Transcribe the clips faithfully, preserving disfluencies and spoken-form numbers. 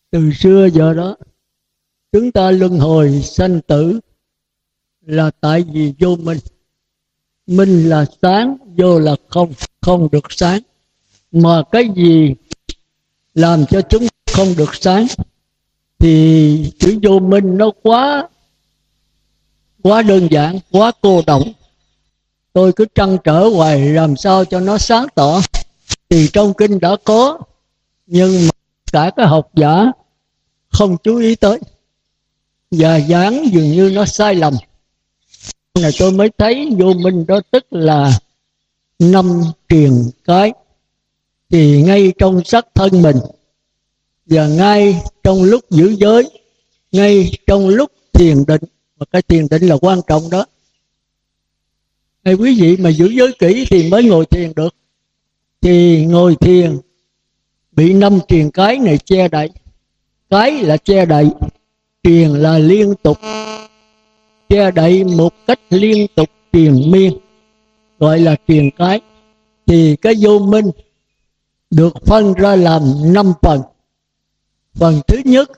Từ xưa giờ đó chúng ta luân hồi sanh tử là tại vì vô minh. Minh là sáng, vô là không, không được sáng. Mà cái gì làm cho chúng không được sáng thì chữ vô minh nó quá quá đơn giản, quá cô đọng. Tôi cứ trăn trở hoài làm sao cho nó sáng tỏ. Thì trong kinh đã có, nhưng mà cả cái học giả không chú ý tới, và giảng dường như nó sai lầm. Này tôi mới thấy vô minh đó tức là năm triền cái. Thì ngay trong sắc thân mình, và ngay trong lúc giữ giới, ngay trong lúc thiền định, và cái thiền định là quan trọng đó. Hay quý vị mà giữ giới kỹ thì mới ngồi thiền được. Thì ngồi thiền bị năm triền cái này che đậy. Cái là che đậy, triền là liên tục, che đậy một cách liên tục triền miên, gọi là triền cái. Thì cái vô minh được phân ra làm năm phần. Phần thứ nhất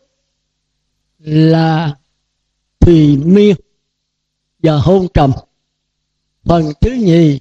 là thùy miên và hôn trầm. Phần thứ nhì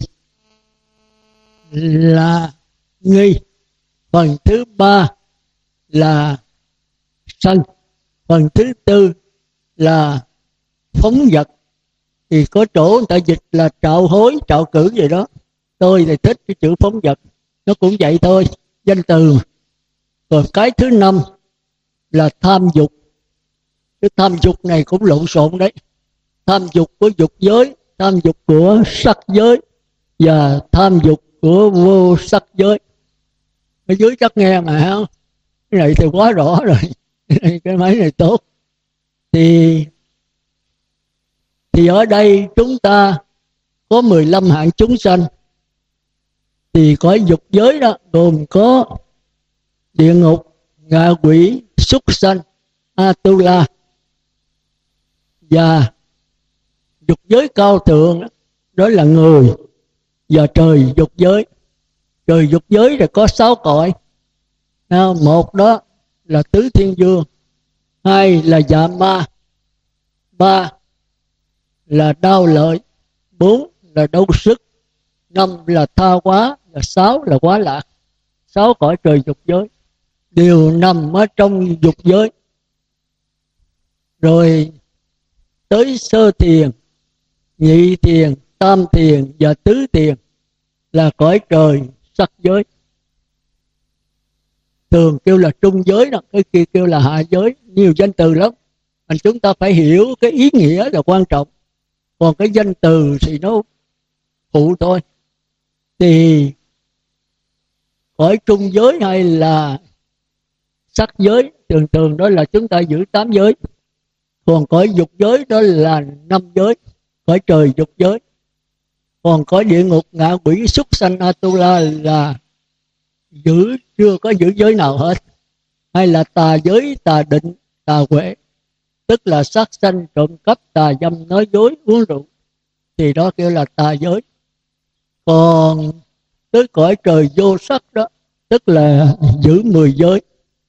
là nghi. Phần thứ ba là sân. Phần thứ tư là phóng dật. Thì có chỗ người ta dịch là trạo hối, trạo cử vậy đó. Tôi thì thích cái chữ phóng dật, nó cũng vậy thôi, danh từ mà. Rồi cái thứ năm là tham dục. Cái tham dục này cũng lộn xộn đấy. Tham dục của dục giới, tham dục của sắc giới, và tham dục của vô sắc giới. Ở dưới chắc nghe mà không? Cái này thì quá rõ rồi. Cái máy này tốt. Thì Thì ở đây chúng ta có mười lăm hạng chúng sanh. Thì cõi dục giới đó gồm có địa ngục, ngạ quỷ, súc sanh, Atula. Và dục giới cao thượng đó, đó là người và trời dục giới. Trời dục giới là có sáu cõi. Một đó là tứ thiên vương, hai là dạ ma, ba là đau lợi, bốn là đau sức, năm là tha quá, và sáu là quá lạc. Sáu cõi trời dục giới đều nằm ở trong dục giới. Rồi tới sơ thiền, nhị thiền, tam thiền và tứ thiền là cõi trời sắc giới. Thường kêu là trung giới đó, cái kia kêu là hạ giới, nhiều danh từ lắm. Mình chúng ta phải hiểu cái ý nghĩa là quan trọng. Còn cái danh từ thì nó phụ thôi. Thì cõi trung giới hay là sắc giới, thường thường đó là chúng ta giữ tám giới. Còn cõi dục giới đó là năm giới, cõi trời dục giới. Còn cõi địa ngục, ngạ quỷ, súc sanh, Atula là giữ chưa có giữ giới nào hết. Hay là tà giới, tà định, tà huệ, tức là sát sanh, trộm cắp, tà dâm, nói dối, uống rượu, thì đó kêu là tà giới. Còn tới cõi trời vô sắc đó, tức là giữ mười giới.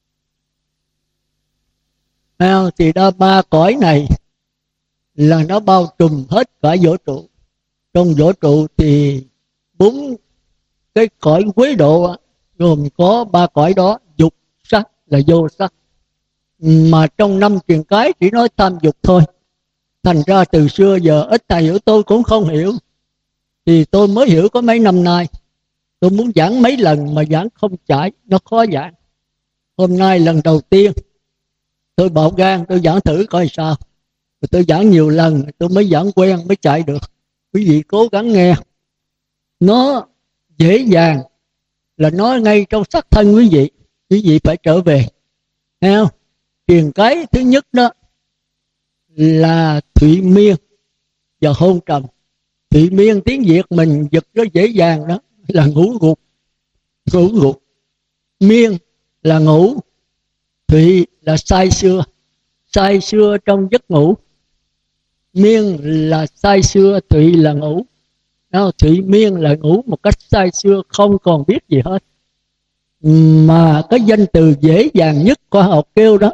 Thì đa ba cõi này là nó bao trùm hết cả vũ trụ. Trong vũ trụ thì bốn cái cõi quế độ gồm có ba cõi đó, dục, sắc là vô sắc. Mà trong năm truyền cái chỉ nói tham dục thôi. Thành ra từ xưa giờ ít thầy hiểu, tôi cũng không hiểu. Thì tôi mới hiểu có mấy năm nay. Tôi muốn giảng mấy lần mà giảng không trải, nó khó giảng. Hôm nay lần đầu tiên tôi bạo gan, tôi giảng thử coi sao. Rồi tôi giảng nhiều lần, tôi mới giảng quen, mới chạy được. Quý vị cố gắng nghe. Nó dễ dàng là nói ngay trong sắc thân quý vị. Quý vị phải trở về. Thấy không? Truyền cái thứ nhất đó là thụy miên và hôn trầm. Thụy miên tiếng Việt mình giật rất dễ dàng đó, là ngủ gục. Ngủ gục. Miên là ngủ. Thụy là say sưa. Say sưa trong giấc ngủ. Miên là say sưa, thụy là ngủ. Đó, thụy miên là ngủ một cách say sưa, không còn biết gì hết. Mà cái danh từ dễ dàng nhất khoa học kêu đó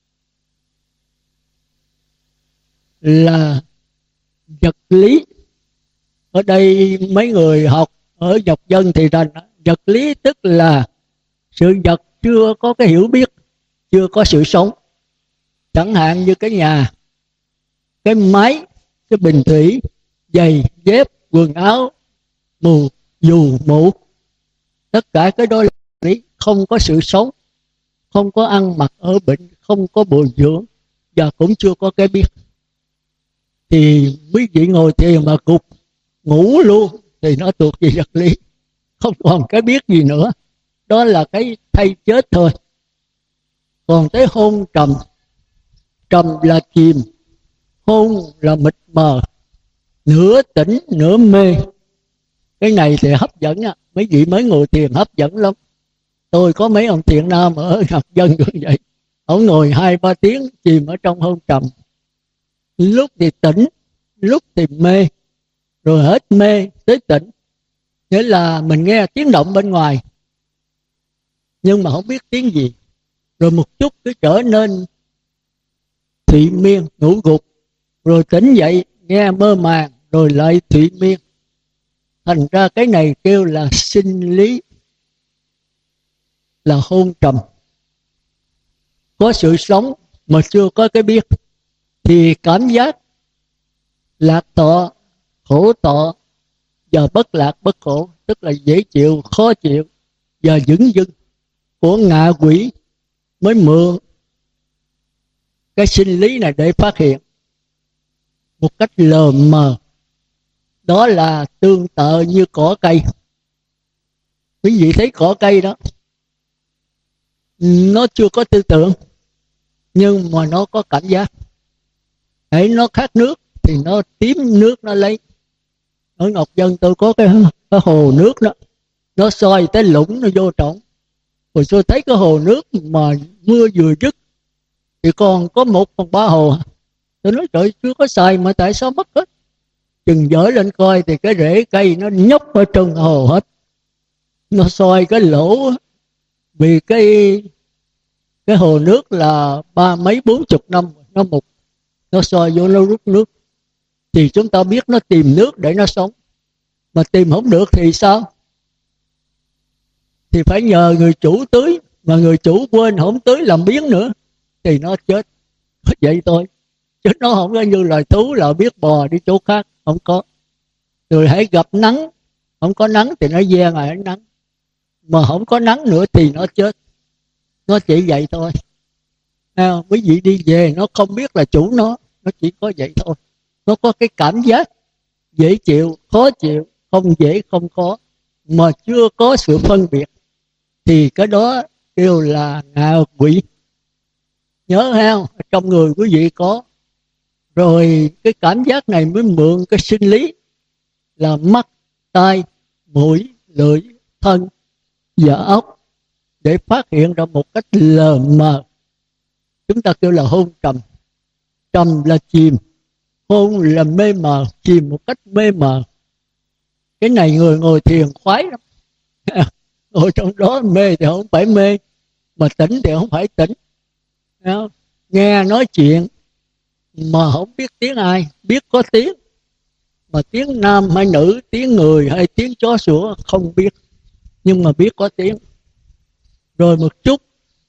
là vật lý. Ở đây mấy người học ở nhập dân thì rằng vật lý tức là sự vật chưa có cái hiểu biết, chưa có sự sống. Chẳng hạn như cái nhà, cái máy, cái bình thủy, giày, dép, quần áo, mù, dù, mũ, tất cả cái đó là lý, không có sự sống, không có ăn mặc ở bệnh, không có bồi dưỡng và cũng chưa có cái biết. Thì quý vị ngồi thiền mà cục ngủ luôn thì nó thuộc về vật lý, không còn cái biết gì nữa, đó là cái thay chết thôi. Còn tới hôn trầm, trầm là chìm, hôn là mịt mờ, nửa tỉnh nửa mê. Cái này thì hấp dẫn á, mấy vị mới ngồi thiền hấp dẫn lắm. Tôi có mấy ông thiện nam ở nhập dân cũng vậy, ông ngồi hai ba tiếng chìm ở trong hôn trầm, lúc thì tỉnh, lúc thì mê, rồi hết mê tới tỉnh. Nghĩa là mình nghe tiếng động bên ngoài nhưng mà không biết tiếng gì, rồi một chút cứ trở nên thụy miên, ngủ gục, rồi tỉnh dậy nghe mơ màng, rồi lại thụy miên. Thành ra cái này kêu là sinh lý, là hôn trầm. Có sự sống mà chưa có cái biết. Thì cảm giác lạc tọa, khổ tọa và bất lạc bất khổ, tức là dễ chịu, khó chịu và dửng dưng của ngạ quỷ mới mượn cái sinh lý này để phát hiện một cách lờ mờ. Đó là tương tự như cỏ cây. Quý vị thấy cỏ cây đó, nó chưa có tư tưởng nhưng mà nó có cảm giác. Hãy nó khát nước thì nó tím nước nó lấy. Ở Ngọc Dân tôi có cái, cái hồ nước đó, nó soi tới lũng nó vô trọng. Rồi tôi thấy cái hồ nước mà mưa vừa dứt thì còn có một phần ba hồ. Tôi nói trời, chưa có xài mà tại sao mất hết. Chừng dở lên coi thì cái rễ cây nó nhóc ở trong hồ hết. Nó soi cái lỗ, vì cái cái hồ nước là ba mấy bốn chục năm nó mục, nó soi vô nó rút nước. Thì chúng ta biết nó tìm nước để nó sống, mà tìm không được thì sao? Thì phải nhờ người chủ tưới, mà người chủ quên không tưới làm biếng nữa thì nó chết. Vậy thôi, chứ nó không có như loài thú là biết bò đi chỗ khác, không có. Rồi hãy gặp nắng, không có nắng thì nó ve ngày ánh nắng, mà không có nắng nữa thì nó chết. Nó chỉ vậy thôi. À, quý vị đi về nó không biết là chủ nó, nó chỉ có vậy thôi. Nó có cái cảm giác dễ chịu, khó chịu, không dễ không khó, mà chưa có sự phân biệt, thì cái đó kêu là ngạ quỷ. Nhớ ha, trong người quý vị có. Rồi cái cảm giác này mới mượn cái sinh lý là mắt, tai, mũi, lưỡi, thân và óc để phát hiện ra một cách lờ mờ. Chúng ta kêu là hôn trầm. Trầm là chìm, hôn là mê mờ, chìm một cách mê mờ. Cái này người ngồi thiền khoái lắm. Ngồi trong đó mê thì không phải mê, mà tỉnh thì không phải tỉnh. Nghe nói chuyện mà không biết tiếng ai, biết có tiếng, mà tiếng nam hay nữ, tiếng người hay tiếng chó sủa không biết, nhưng mà biết có tiếng. Rồi một chút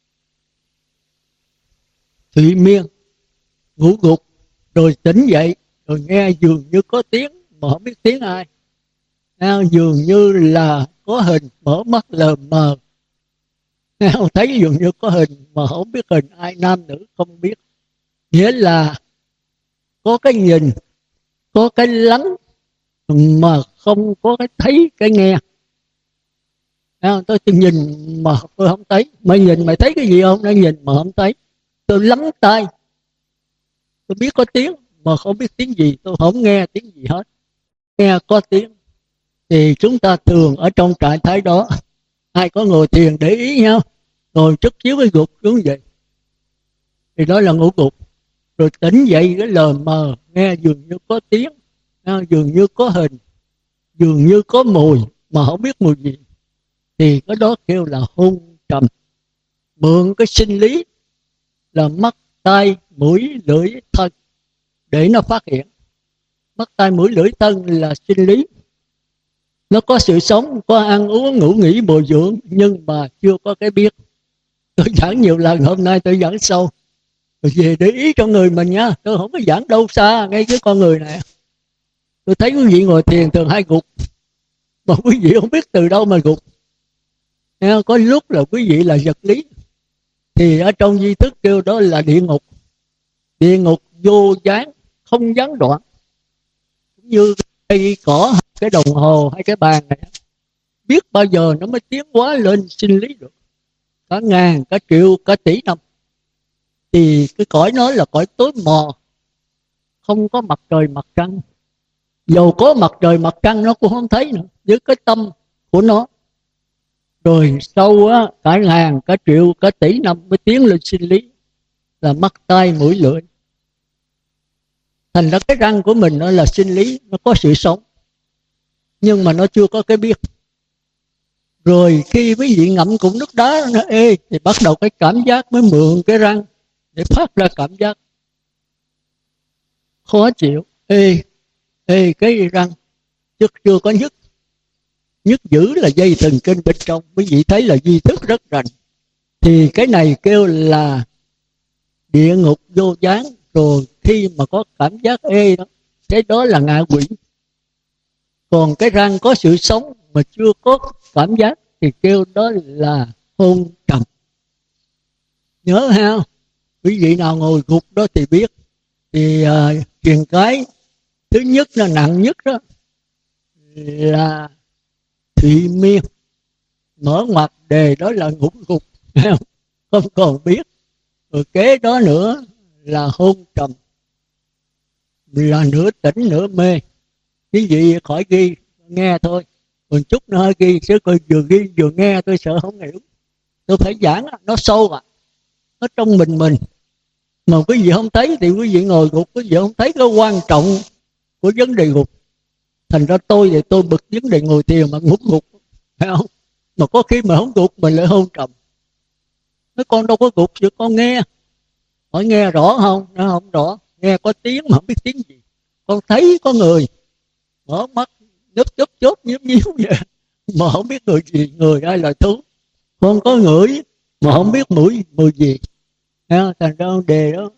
thụy miên, ngủ gục, rồi tỉnh dậy, rồi nghe dường như có tiếng mà không biết tiếng ai. Nghe dường như là có hình, mở mắt lờ mờ. Nghe thấy dường như có hình mà không biết hình ai, nam nữ không biết. Nghĩa là có cái nhìn, có cái lắng mà không có cái thấy, cái nghe. À, tôi nhìn mà tôi không thấy. Mày nhìn mày thấy cái gì không? Đang nhìn mà không thấy. Tôi lắng tai, tôi biết có tiếng mà không biết tiếng gì, tôi không nghe tiếng gì hết. Nghe có tiếng. Thì chúng ta thường ở trong trạng thái đó. Ai có ngồi thiền để ý nhau, ngồi trước chiếu cái gục xuống vậy thì đó là ngủ gục. Rồi tỉnh dậy cái lờ mờ, nghe dường như có tiếng, dường như có hình, dường như có mùi mà không biết mùi gì, thì cái đó kêu là hôn trầm. Mượn cái sinh lý là mắt, tai, mũi, lưỡi, thân để nó phát hiện. Mắt, tai, mũi, lưỡi, thân là sinh lý. Nó có sự sống, có ăn uống, ngủ nghỉ, bồi dưỡng, nhưng mà chưa có cái biết. Tôi giảng nhiều lần, hôm nay tôi giảng sâu. Rồi về để ý cho người mình nha. Tôi không có giảng đâu xa, ngay cái con người này. Tôi thấy quý vị ngồi thiền thường hay gục, mà quý vị không biết từ đâu mà gục. Có lúc là quý vị là vật lý, thì ở trong di thức kêu đó là địa ngục. Địa ngục vô gián, không gián đoạn. Cũng như cây cỏ, cái đồng hồ hay cái bàn này, biết bao giờ nó mới tiến hóa lên sinh lý được. Cả ngàn, cả triệu, cả tỷ năm. Thì cái cõi nó là cõi tối mò, không có mặt trời mặt trăng. Dầu có mặt trời mặt trăng nó cũng không thấy nữa, với cái tâm của nó. Rồi sau á, cả ngàn, cả triệu, cả tỷ năm mới tiến lên sinh lý, là mắt, tai, mũi, lưỡi. Thành ra cái răng của mình nó là sinh lý, nó có sự sống, nhưng mà nó chưa có cái biết. Rồi khi quý vị ngậm cục nước đá nó ê, thì bắt đầu cái cảm giác mới mượn cái răng để phát ra cảm giác khó chịu, ê, ê cái răng, chứ chưa có nhức. Nhức dữ là dây thần kinh bên trong, quý vị thấy là di thức rất rành. Thì cái này kêu là địa ngục vô gián. Rồi khi mà có cảm giác ê đó, cái đó là ngạ quỷ. Còn cái răng có sự sống mà chưa có cảm giác thì kêu đó là hôn trầm. Nhớ ha, quý vị nào ngồi gục đó thì biết. Thì uh, truyền cái thứ nhất là nặng nhất đó là thụy miên. Mở ngoặt đề đó là ngủ gục, không còn biết. Rồi kế đó nữa là hôn trầm, là nửa tỉnh nửa mê. Quý vị khỏi ghi, nghe thôi. Còn chút nữa ghi, chứ coi vừa ghi vừa nghe tôi sợ không hiểu. Tôi phải giảng, nó sâu à, nó trong mình mình. Mà quý vị không thấy thì quý vị ngồi gục, quý vị không thấy cái quan trọng của vấn đề gục. Thành ra tôi thì tôi bực vấn đề ngồi thiền mà ngục gục, phải không? Mà có khi mà không gục mình lại hôn trầm. Nói con đâu có gục, chứ con nghe. Hỏi nghe rõ không? Nó không rõ. Nghe có tiếng mà không biết tiếng gì. Con thấy có người mở mắt nhấp chớp chớp nhíu nhíu vậy, mà không biết người gì, người ai là thú. Con có ngửi mà không biết mũi mùi gì. Thành ra đề đó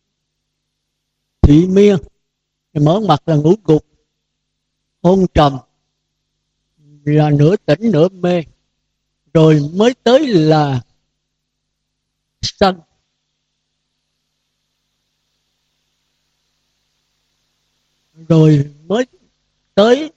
thụy miên, mở mặt là ngủ gục, hôn trầm là nửa tỉnh nửa mê. Rồi mới tới là sân. Rồi mới tới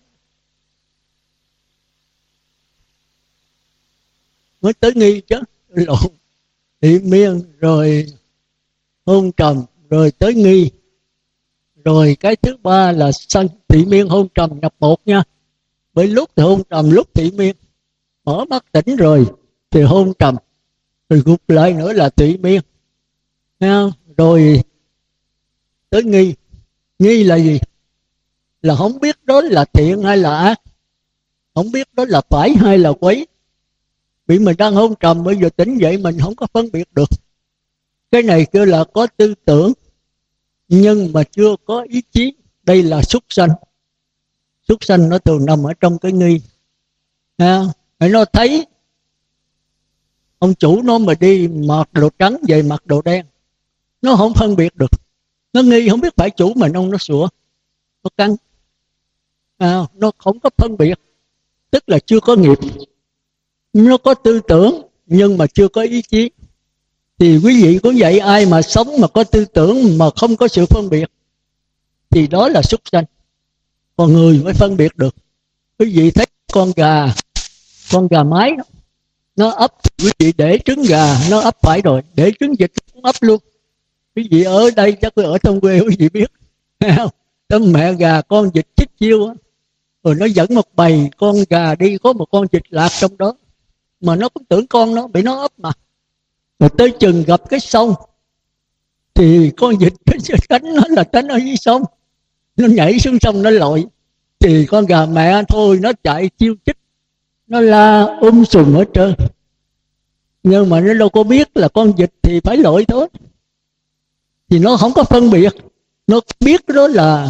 mới tới nghi chứ, lộn. Thụy miên rồi hôn trầm rồi tới nghi. Rồi cái thứ ba là sân. Thụy miên hôn trầm nhập một nha. Bởi lúc thì hôn trầm, lúc thụy miên. Mở mắt tỉnh rồi thì hôn trầm, rồi gục lại nữa là thụy miên. Rồi tới nghi. Nghi là gì? Là không biết đó là thiện hay là ác, không biết đó là phải hay là quấy. Bị mình đang hôn trầm, bây giờ tỉnh dậy mình không có phân biệt được. Cái này kêu là có tư tưởng nhưng mà chưa có ý chí. Đây là súc sanh. Súc sanh nó thường nằm ở trong cái nghi. À, nó thấy ông chủ nó mà đi mặc đồ trắng về mặc đồ đen, nó không phân biệt được. Nó nghi không biết phải chủ mình ông, nó sủa, nó căng. À, nó không có phân biệt, tức là chưa có nghiệp. Nó có tư tưởng nhưng mà chưa có ý chí. Thì quý vị cũng vậy, ai mà sống mà có tư tưởng mà không có sự phân biệt thì đó là súc sanh. Còn người mới phân biệt được. Quý vị thấy con gà, con gà mái đó, nó ấp, quý vị để trứng gà nó ấp phải rồi, để trứng vịt cũng ấp luôn. Quý vị ở đây chắc ở trong quê quý vị biết, tấm mẹ gà con vịt chích chiêu á, rồi nó dẫn một bầy con gà đi, có một con vịt lạc trong đó, mà nó cũng tưởng con nó bị nó ấp mà. Rồi tới chừng gặp cái sông thì con vịt cái cánh nó là cánh ở dưới sông, nó nhảy xuống sông nó lội. Thì con gà mẹ thôi nó chạy chiêu chích, nó la um sùm hết trơn. Nhưng mà nó đâu có biết là con vịt thì phải lội thôi, thì nó không có phân biệt. Nó biết đó là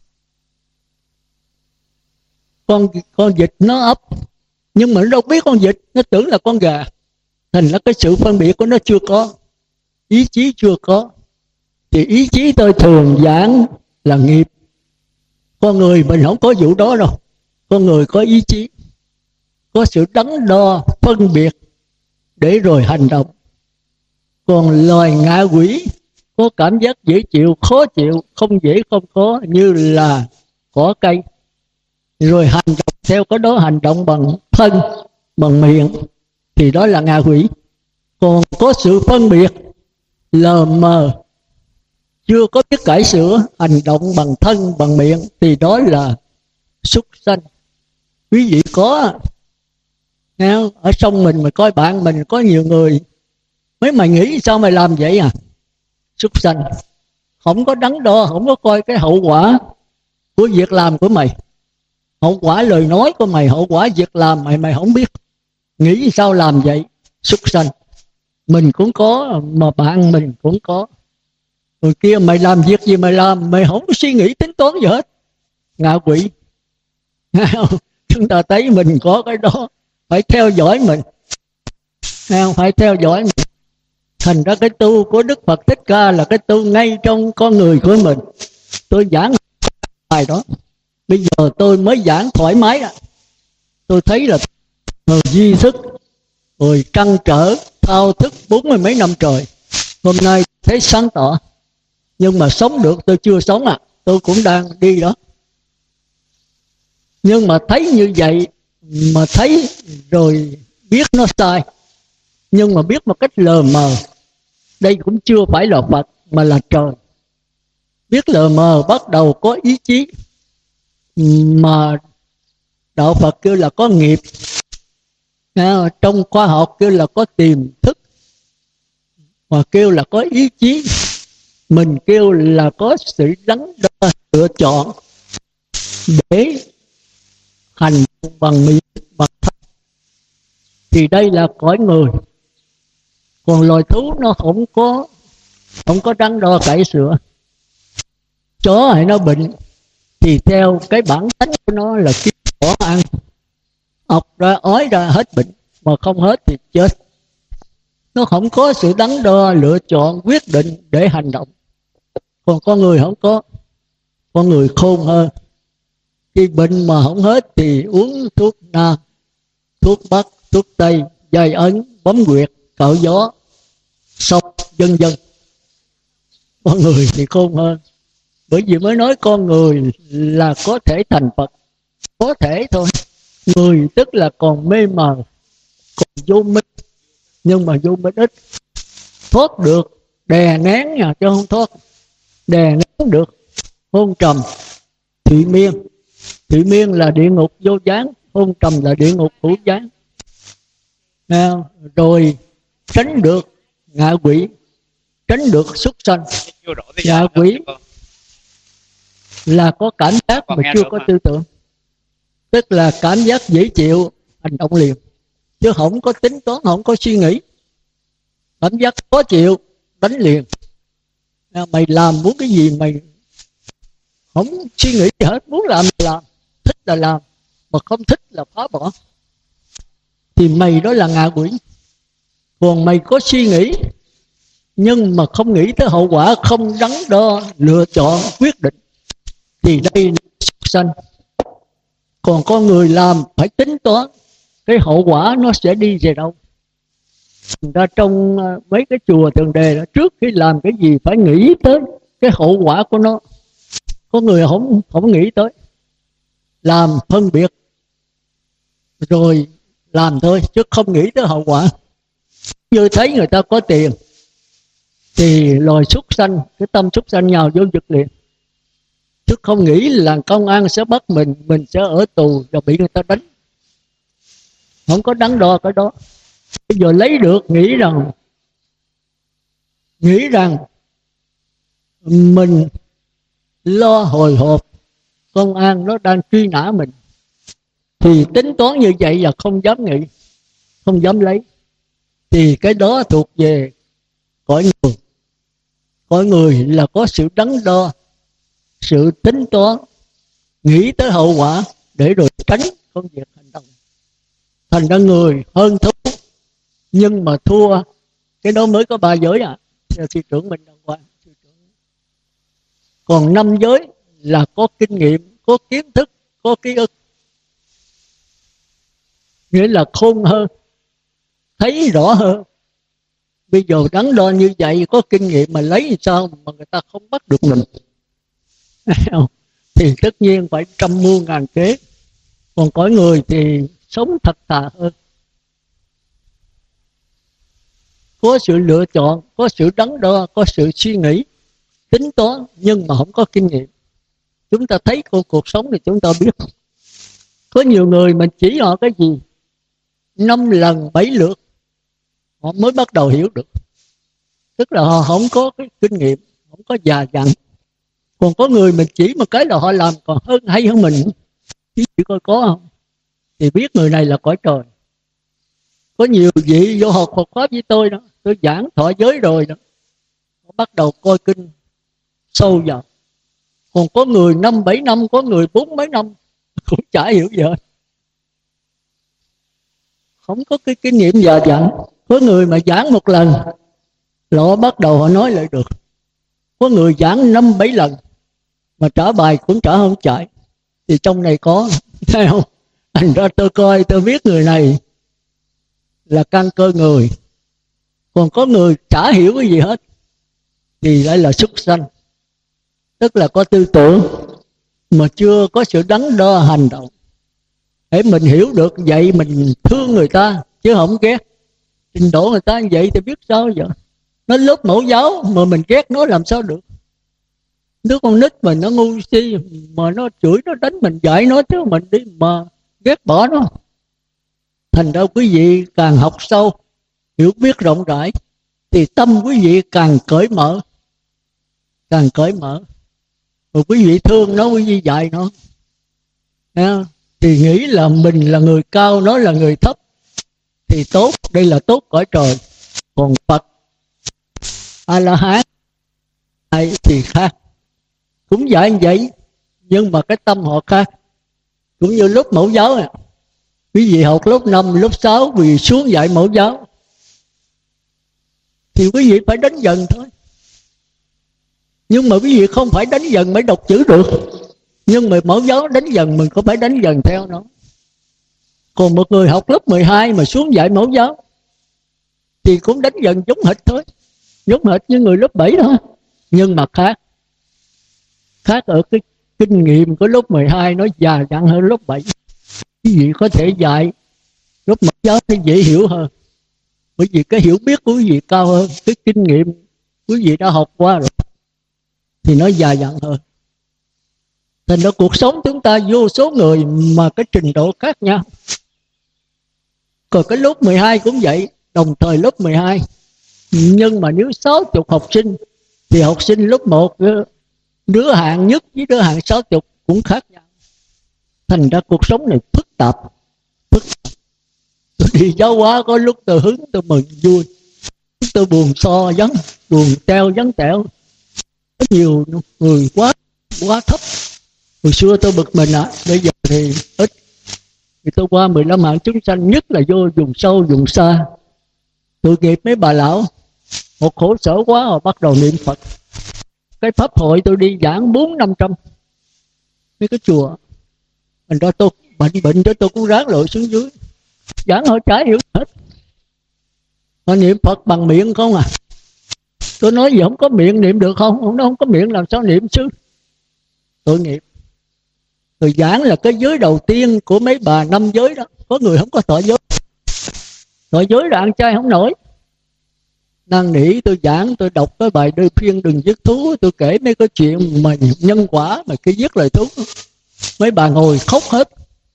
con con vịt nó ấp, nhưng mà nó đâu biết con vịt, nó tưởng là con gà. Thành ra cái sự phân biệt của nó chưa có, ý chí chưa có. Thì ý chí tôi thường giảng là nghiệp. Con người mình không có vụ đó đâu. Con người có ý chí, có sự đắn đo phân biệt để rồi hành động. Còn loài ngạ quỷ có cảm giác dễ chịu, khó chịu, không dễ không có, như là cỏ cây, rồi hành động theo cái đó, hành động bằng thân, bằng miệng, thì đó là ngạ quỷ. Còn có sự phân biệt lờ mờ, chưa có biết cải sửa, hành động bằng thân, bằng miệng, thì đó là súc sanh. Quý vị có không? Ở sông mình mà coi bạn mình có nhiều người, mấy mày nghĩ sao mày làm vậy à? Súc sanh. Không có đắn đo, không có coi cái hậu quả của việc làm của mày, hậu quả lời nói của mày, hậu quả việc làm mày mày không biết, nghĩ sao làm vậy. Súc sanh. Mình cũng có, mà bạn mình cũng có. Người kia mày làm việc gì mày làm, mày không có suy nghĩ tính toán gì hết. Ngạ quỷ. Chúng ta thấy mình có cái đó, phải theo dõi mình, phải theo dõi mình. Thành ra cái tu của Đức Phật Thích Ca là cái tu ngay trong con người của mình. Tôi giảng bài đó, bây giờ tôi mới giảng thoải mái đó. Tôi thấy là rồi di thức, rồi trăn trở, thao thức bốn mươi mấy năm trời. Hôm nay thấy sáng tỏ. Nhưng mà sống được tôi chưa sống à, tôi cũng đang đi đó. Nhưng mà thấy như vậy, mà thấy rồi biết nó sai, nhưng mà biết một cách lờ mờ. Đây cũng chưa phải là Phật mà là trời. Biết lờ mờ bắt đầu có ý chí, mà đạo Phật kêu là có nghiệp, trong khoa học kêu là có tiềm thức, mà kêu là có ý chí. Mình kêu là có sự đắn đo lựa chọn để hành bằng miệng, bằng thân. Thì đây là cõi người. Còn loài thú nó không có không có đắn đo cải sửa. Chó hay nó bệnh thì theo cái bản tánh của nó là kiếm cỏ ăn, ọc ra ói ra hết bệnh, mà không hết thì chết. Nó không có sự đắn đo lựa chọn quyết định để hành động. Còn con người không có. Con người khôn hơn. Khi bệnh mà không hết thì uống thuốc nam, thuốc bắc, thuốc tây, dây ấn, bấm huyệt, cạo gió, sốc, vân vân. Con người thì khôn hơn. Bởi vì mới nói con người là có thể thành Phật. Có thể thôi. Người tức là còn mê mờ, còn vô minh. Nhưng mà vô minh ít. Thoát được, đè nén nha, chứ không thoát. Đè nén được. Hôn trầm, thụy miên. Thụy miên là địa ngục vô gián, hôn trầm là địa ngục hữu gián. À, rồi tránh được ngạ quỷ, tránh được súc sanh. Ngạ quỷ là có cảm giác mà chưa có tư tưởng, tức là cảm giác dễ chịu, hành động liền, chứ không có tính toán, không có suy nghĩ. Cảm giác khó chịu, đánh liền. À, mày làm muốn cái gì mày không suy nghĩ gì hết, muốn làm thì làm, thích là làm, mà không thích là phá bỏ. Thì mày đó là ngạ quỷ. Còn mày có suy nghĩ nhưng mà không nghĩ tới hậu quả, không đắn đo lựa chọn quyết định, thì đây là súc sanh. Còn con người làm phải tính toán cái hậu quả nó sẽ đi về đâu. Ra trong mấy cái chùa Tường Đề đó, trước khi làm cái gì phải nghĩ tới cái hậu quả của nó. Có người không không nghĩ tới, làm phân biệt rồi làm thôi, chứ không nghĩ tới hậu quả. Như thấy người ta có tiền thì loài súc sanh, cái tâm súc sanh nhào vô giật liền, chứ không nghĩ là công an sẽ bắt mình, mình sẽ ở tù và bị người ta đánh. Không có đắn đo cái đó. Bây giờ lấy được, nghĩ rằng nghĩ rằng mình lo hồi hộp công an nó đang truy nã mình, thì tính toán như vậy là không dám nghĩ, không dám lấy. thì cái đó thuộc về cõi người. Cõi người là có sự đắn đo, sự tính toán, nghĩ tới hậu quả để rồi tránh công việc hành động. Thành ra người hơn thú, nhưng mà thua cái đó mới có ba giới à. Sư trưởng mình đồng quan. Còn năm giới là có kinh nghiệm, có kiến thức, có ký ức, nghĩa là khôn hơn, thấy rõ hơn. Bây giờ đắn đo như vậy, có kinh nghiệm mà lấy sao mà người ta không bắt được mình thì tất nhiên phải trăm mưu ngàn kế. Còn cõi người thì sống thật thà hơn, có sự lựa chọn, có sự đắn đo, có sự suy nghĩ, tính toán, nhưng mà không có kinh nghiệm. Chúng ta thấy cuộc, cuộc sống thì chúng ta biết. Có nhiều người mình chỉ họ cái gì năm lần bảy lượt họ mới bắt đầu hiểu được. Tức là họ không có cái kinh nghiệm, không có già dặn. Còn có người mình chỉ một cái là họ làm còn hơn hay hơn mình. Chỉ coi có không thì biết người này là cõi trời. Có nhiều vị vô học Phật pháp với tôi đó, tôi giảng thọ giới rồi đó, họ bắt đầu coi kinh sâu vào. Còn có người năm bảy năm, có người bốn mấy năm cũng chả hiểu gì hết, không có cái kinh nghiệm già dặn. Có người mà giảng một lần là họ bắt đầu họ nói lại được. Có người giảng năm bảy lần mà trả bài cũng trả không chạy. Thì trong này có, thấy không? Thành ra tôi coi tôi biết người này là căn cơ người. Còn có người chả hiểu cái gì hết thì lại là súc sanh, tức là có tư tưởng mà chưa có sự đắn đo hành động. Để mình hiểu được vậy mình thương người ta chứ không ghét. Trình độ người ta như vậy thì biết sao giờ. Nó lớp mẫu giáo mà mình ghét nó làm sao được. Đứa con nít mà nó ngu si mà nó chửi nó đánh mình dạy nó chứ mình đi mà ghét bỏ nó. Thành ra quý vị càng học sâu, hiểu biết rộng rãi thì tâm quý vị càng cởi mở, càng cởi mở. Rồi quý vị thương nó, quý vị dạy nó thì nghĩ là mình là người cao, nó là người thấp thì tốt. Đây là tốt cõi trời. Còn Phật A-la-hán thì khác, cũng dạy như vậy nhưng mà cái tâm họ khác. Cũng như lúc mẫu giáo này, quý vị học lớp năm, lớp sáu vì xuống dạy mẫu giáo thì quý vị phải đánh dần thôi. Nhưng mà quý vị không phải đánh dần mới đọc chữ được. Nhưng mà mẫu giáo đánh dần mình có phải đánh dần theo nó. Còn một người học lớp mười hai mà xuống dạy mẫu giáo thì cũng đánh dần giống hệt thôi, giống hệt như người lớp bảy thôi. Nhưng mà khác, khác ở cái kinh nghiệm của lớp mười hai nó già dặn hơn lớp bảy. Quý vị có thể dạy lớp mẫu giáo thì dễ hiểu hơn, bởi vì cái hiểu biết của quý vị cao hơn, cái kinh nghiệm quý vị đã học qua rồi thì nó già dặn hơn. Thành ra cuộc sống chúng ta vô số người mà cái trình độ khác nhau. Còn cái lớp mười hai cũng vậy, đồng thời lớp mười hai. Nhưng mà nếu sáu mươi học sinh thì học sinh lớp một, đứa hạng nhất với đứa hạng sáu mươi cũng khác nhau. Thành ra cuộc sống này phức tạp, phức tạp. Tôi đi giáo hóa có lúc tôi hứng tôi mừng vui, lúc tôi buồn so vắng, buồn teo vắng tẹo. Có nhiều người quá quá thấp. Hồi xưa tôi bực mình ạ, à, bây giờ thì ít. Thì tôi qua mười lăm hạng chúng sanh, nhất là vô vùng sâu, vùng xa. Tội nghiệp mấy bà lão, họ khổ sở quá, họ bắt đầu niệm Phật. Cái pháp hội tôi đi giảng bốn năm trăm mấy cái chùa. Mình ra tôi bệnh bệnh đó tôi cũng ráng lội xuống dưới. Giảng họ chả hiểu hết. Họ niệm Phật bằng miệng không à. Tôi nói gì không có miệng niệm được không? Ông nói không có miệng làm sao niệm chứ. Tội nghiệp. Rồi giảng là cái giới đầu tiên của mấy bà năm giới đó. Có người không có thọ giới. Thọ giới là ăn chay không nổi. Năn nỉ tôi giảng, tôi đọc cái bài Đôi Phiên Đừng Giết Thú. Tôi kể mấy cái chuyện mà nhân quả mà cái giết lời thú. Mấy bà ngồi khóc hết,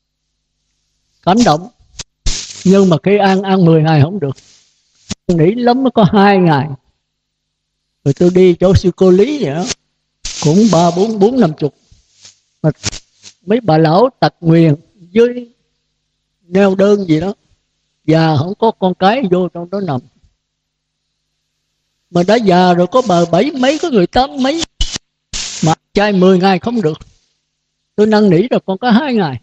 cảm động. Nhưng mà khi ăn, ăn mười ngày không được. Tôi nghĩ lắm nó có hai ngày. Rồi tôi đi chỗ sư cô Lý vậy đó, cũng ba bốn bốn năm chục. Mà mấy bà lão tật nguyền với neo đơn gì đó, già không có con cái vô trong đó nằm. Mà đã già rồi, có bà bảy mấy, có người tám mấy, mà trai mười ngày không được. Tôi năn nỉ rồi còn có hai ngày.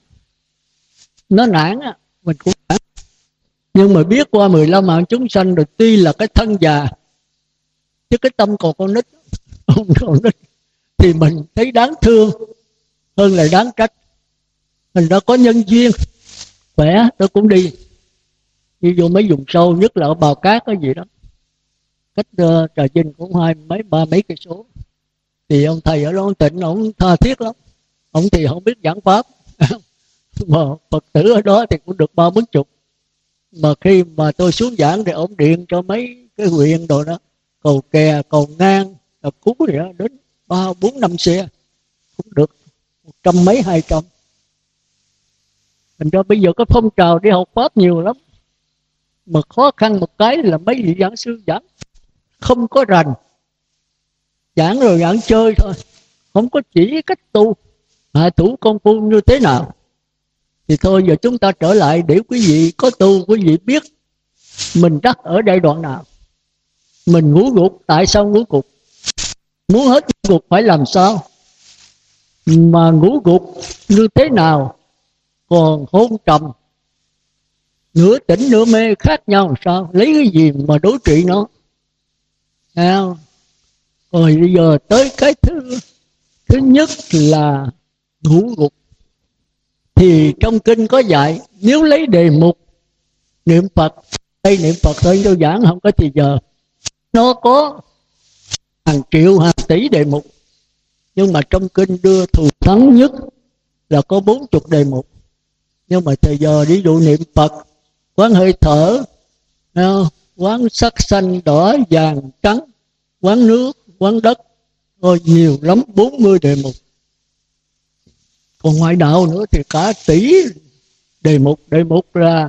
Nó nản á, mình cũng nản. Nhưng mà biết qua mười lăm mạng chúng sanh rồi, tuy là cái thân già chứ cái tâm còn con nít, không còn nít, thì mình thấy đáng thương hơn là đáng trách. Mình đã có nhân duyên khỏe, tôi cũng đi đi vô mấy vùng sâu, nhất là ở Bào Cát cái gì đó, cách uh, Trà Vinh cũng hai mấy ba mấy cây số. Thì ông thầy ở đó ông Tịnh, ông tha thiết lắm. Ông thì không biết giảng pháp mà Phật tử ở đó thì cũng được ba bốn chục. Mà khi mà tôi xuống giảng thì ông điện cho mấy cái huyện đồ đó, Cầu Kè, Cầu Ngang, Cầu Cú gì đó, đến ba bốn năm xe cũng được một trăm mấy hai trăm. Thành ra bây giờ có phong trào đi học pháp nhiều lắm. Mà khó khăn một cái là mấy vị giảng sư giảng không có rành, giảng rồi giảng chơi thôi, không có chỉ cách tu hạ thủ công phu như thế nào. Thì thôi giờ chúng ta trở lại để quý vị có tu, quý vị biết mình đắc ở giai đoạn nào. Mình ngủ gục, tại sao ngủ gục? Muốn hết ngủ gục phải làm sao? Mà ngủ gục như thế nào? Còn hôn trầm, nửa tỉnh nửa mê khác nhau làm sao? Lấy cái gì mà đối trị nó? Nào. Rồi bây giờ tới cái thứ thứ nhất là ngủ gục. Thì trong kinh có dạy, nếu lấy đề mục niệm Phật, đây niệm Phật thôi tôi giảng không có thì giờ, nó có hàng triệu hàng tỷ đề mục, nhưng mà trong kinh đưa thù thắng nhất là có bốn chục đề mục. Nhưng mà thời giờ ví dụ niệm Phật, quán hơi thở, quán sắc xanh đỏ vàng trắng, quán nước, quán đất, thôi nhiều lắm, bốn mươi đề mục. Còn ngoại đạo nữa thì cả tỷ đề mục. Đề mục là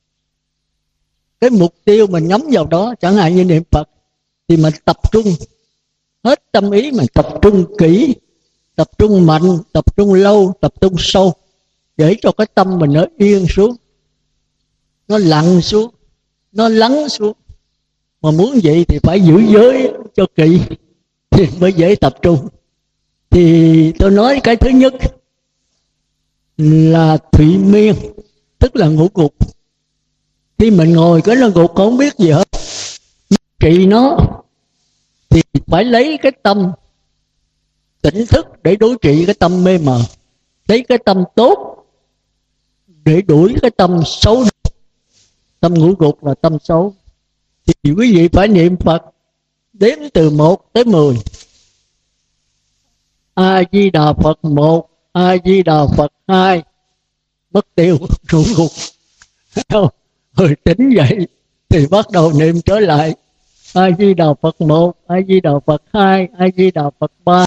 cái mục tiêu mình nhắm vào đó. Chẳng hạn như niệm Phật thì mình tập trung hết tâm ý, mình tập trung kỹ, tập trung mạnh, tập trung lâu, tập trung sâu, để cho cái tâm mình nó yên xuống, nó lặng xuống, nó lắng xuống. Mà muốn vậy thì phải giữ giới cho kỹ thì mới dễ tập trung. Thì tôi nói cái thứ nhất là thụy miên, tức là ngủ gục. Khi mình ngồi cái nó gục không biết gì hết, trị nó thì phải lấy cái tâm tỉnh thức để đối trị cái tâm mê mờ, lấy cái tâm tốt để đuổi cái tâm xấu. Tâm ngủ gục là tâm xấu. Thì quý vị phải niệm Phật đếm từ một tới mười. A Di Đà Phật một, A Di Đà Phật hai, mất tiêu, ngủ gục. Rồi tỉnh dậy thì bắt đầu niệm trở lại A Di Đà Phật một, A Di Đà Phật hai, A Di Đà Phật ba.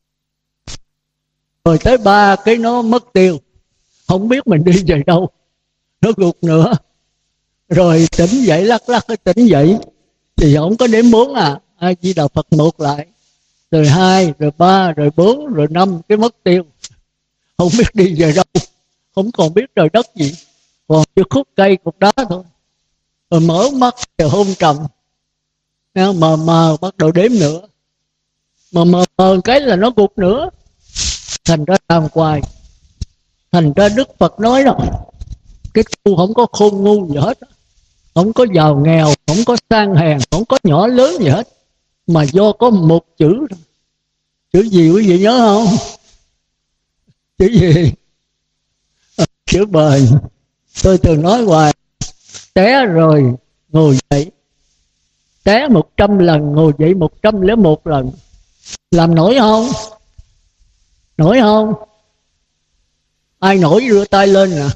Rồi tới ba cái nó mất tiêu, không biết mình đi về đâu, nó gục nữa. Rồi tỉnh dậy lắc lắc cái tỉnh dậy thì không có đếm bốn à, A Di Đà Phật một lại, rồi hai, rồi ba, rồi bốn, rồi năm, cái mất tiêu, không biết đi về đâu, không còn biết trời đất gì, còn như khúc cây cục đá thôi. Rồi mở mắt thì hôn trầm, mờ mờ bắt đầu đếm nữa, mà mờ mờ cái là nó gục nữa. Thành ra làm hoài, thành ra Đức Phật nói đó, cái tu không có khôn ngu gì hết, không có giàu nghèo, không có sang hèn, không có nhỏ lớn gì hết, mà do có một chữ. Chữ gì quý vị nhớ không? Chữ gì? À, chữ bền. Tôi thường nói hoài, té rồi ngồi dậy, té một trăm lần ngồi dậy một trăm lẻ một lần. Làm nổi không? Nổi không? Ai nổi đưa tay lên nè,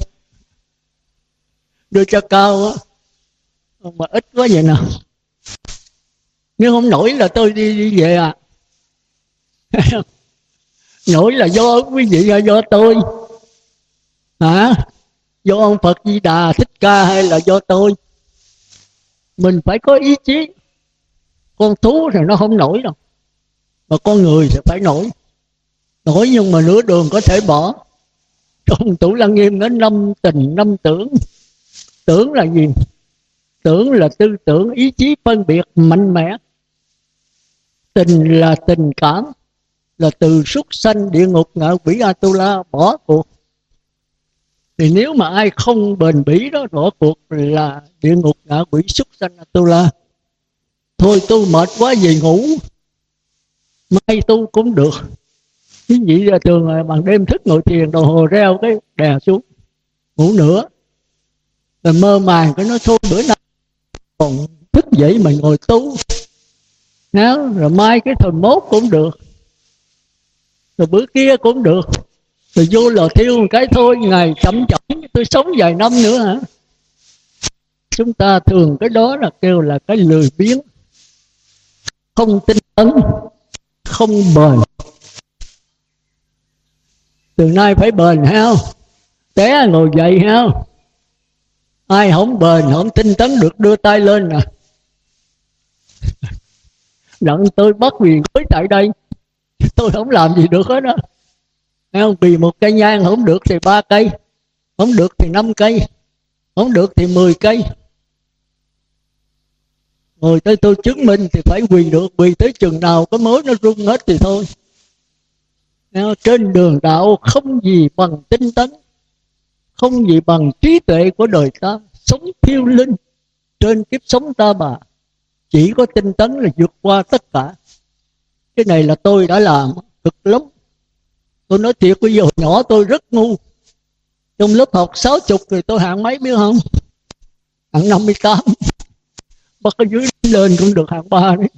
đưa cho cao á, mà ít quá vậy nào. Nếu không nổi là tôi đi, đi về à. Nổi là do quý vị hay do tôi hả? Do ông Phật Di Đà Thích Ca hay là do tôi? Mình phải có ý chí. Con thú thì nó không nổi đâu, mà con người thì phải nổi. Nổi nhưng mà nửa đường có thể bỏ. Trong Tủ Lăng Nghiêm nó năm tình năm tưởng, Tưởng là gì? Tưởng là tư tưởng ý chí phân biệt mạnh mẽ. Tình là tình cảm, là từ súc sanh địa ngục ngạ quỷ Atula bỏ cuộc. Thì nếu mà ai không bền bỉ đó, bỏ cuộc là địa ngục ngạ quỷ súc sanh Atula. Thôi tôi mệt quá về ngủ, mai tu cũng được. Cái gì là thường là bằng đêm thức ngồi thiền, đồng hồ reo cái đè xuống, ngủ nữa. Rồi mơ màng cái nói thôi bữa nay còn thức dậy mà ngồi tu. Đó, rồi mai cái thời mốt cũng được, rồi bữa kia cũng được. Rồi vô lò thiêu một cái thôi, ngày chậm chậm tôi sống vài năm nữa hả? Chúng ta thường cái đó là kêu là cái lười biếng, không tinh tấn, không bền. Từ nay phải bền ha, té ngồi dậy ha. Ai không bền, không tinh tấn được đưa tay lên nè. Đặng tôi bắt quyền tới tại đây, tôi không làm gì được hết đó. Không, vì một cây nhang không được thì ba cây, không được thì năm cây, không được thì mười cây. Ngồi tới tôi chứng minh thì phải quỳ được, quỳ tới chừng nào có mối nó rung hết thì thôi. Trên đường đạo không gì bằng tinh tấn, không gì bằng trí tuệ của đời ta. Sống phiêu linh trên kiếp sống ta bà, chỉ có tinh tấn là vượt qua tất cả. Cái này là tôi đã làm cực lắm. Tôi nói thiệt, bây giờ nhỏ tôi rất ngu. Trong lớp học sáu chục thì tôi hạng mấy biết không? Hạng năm mươi tám. Bắt ở dưới lên cũng được hạng ba đấy.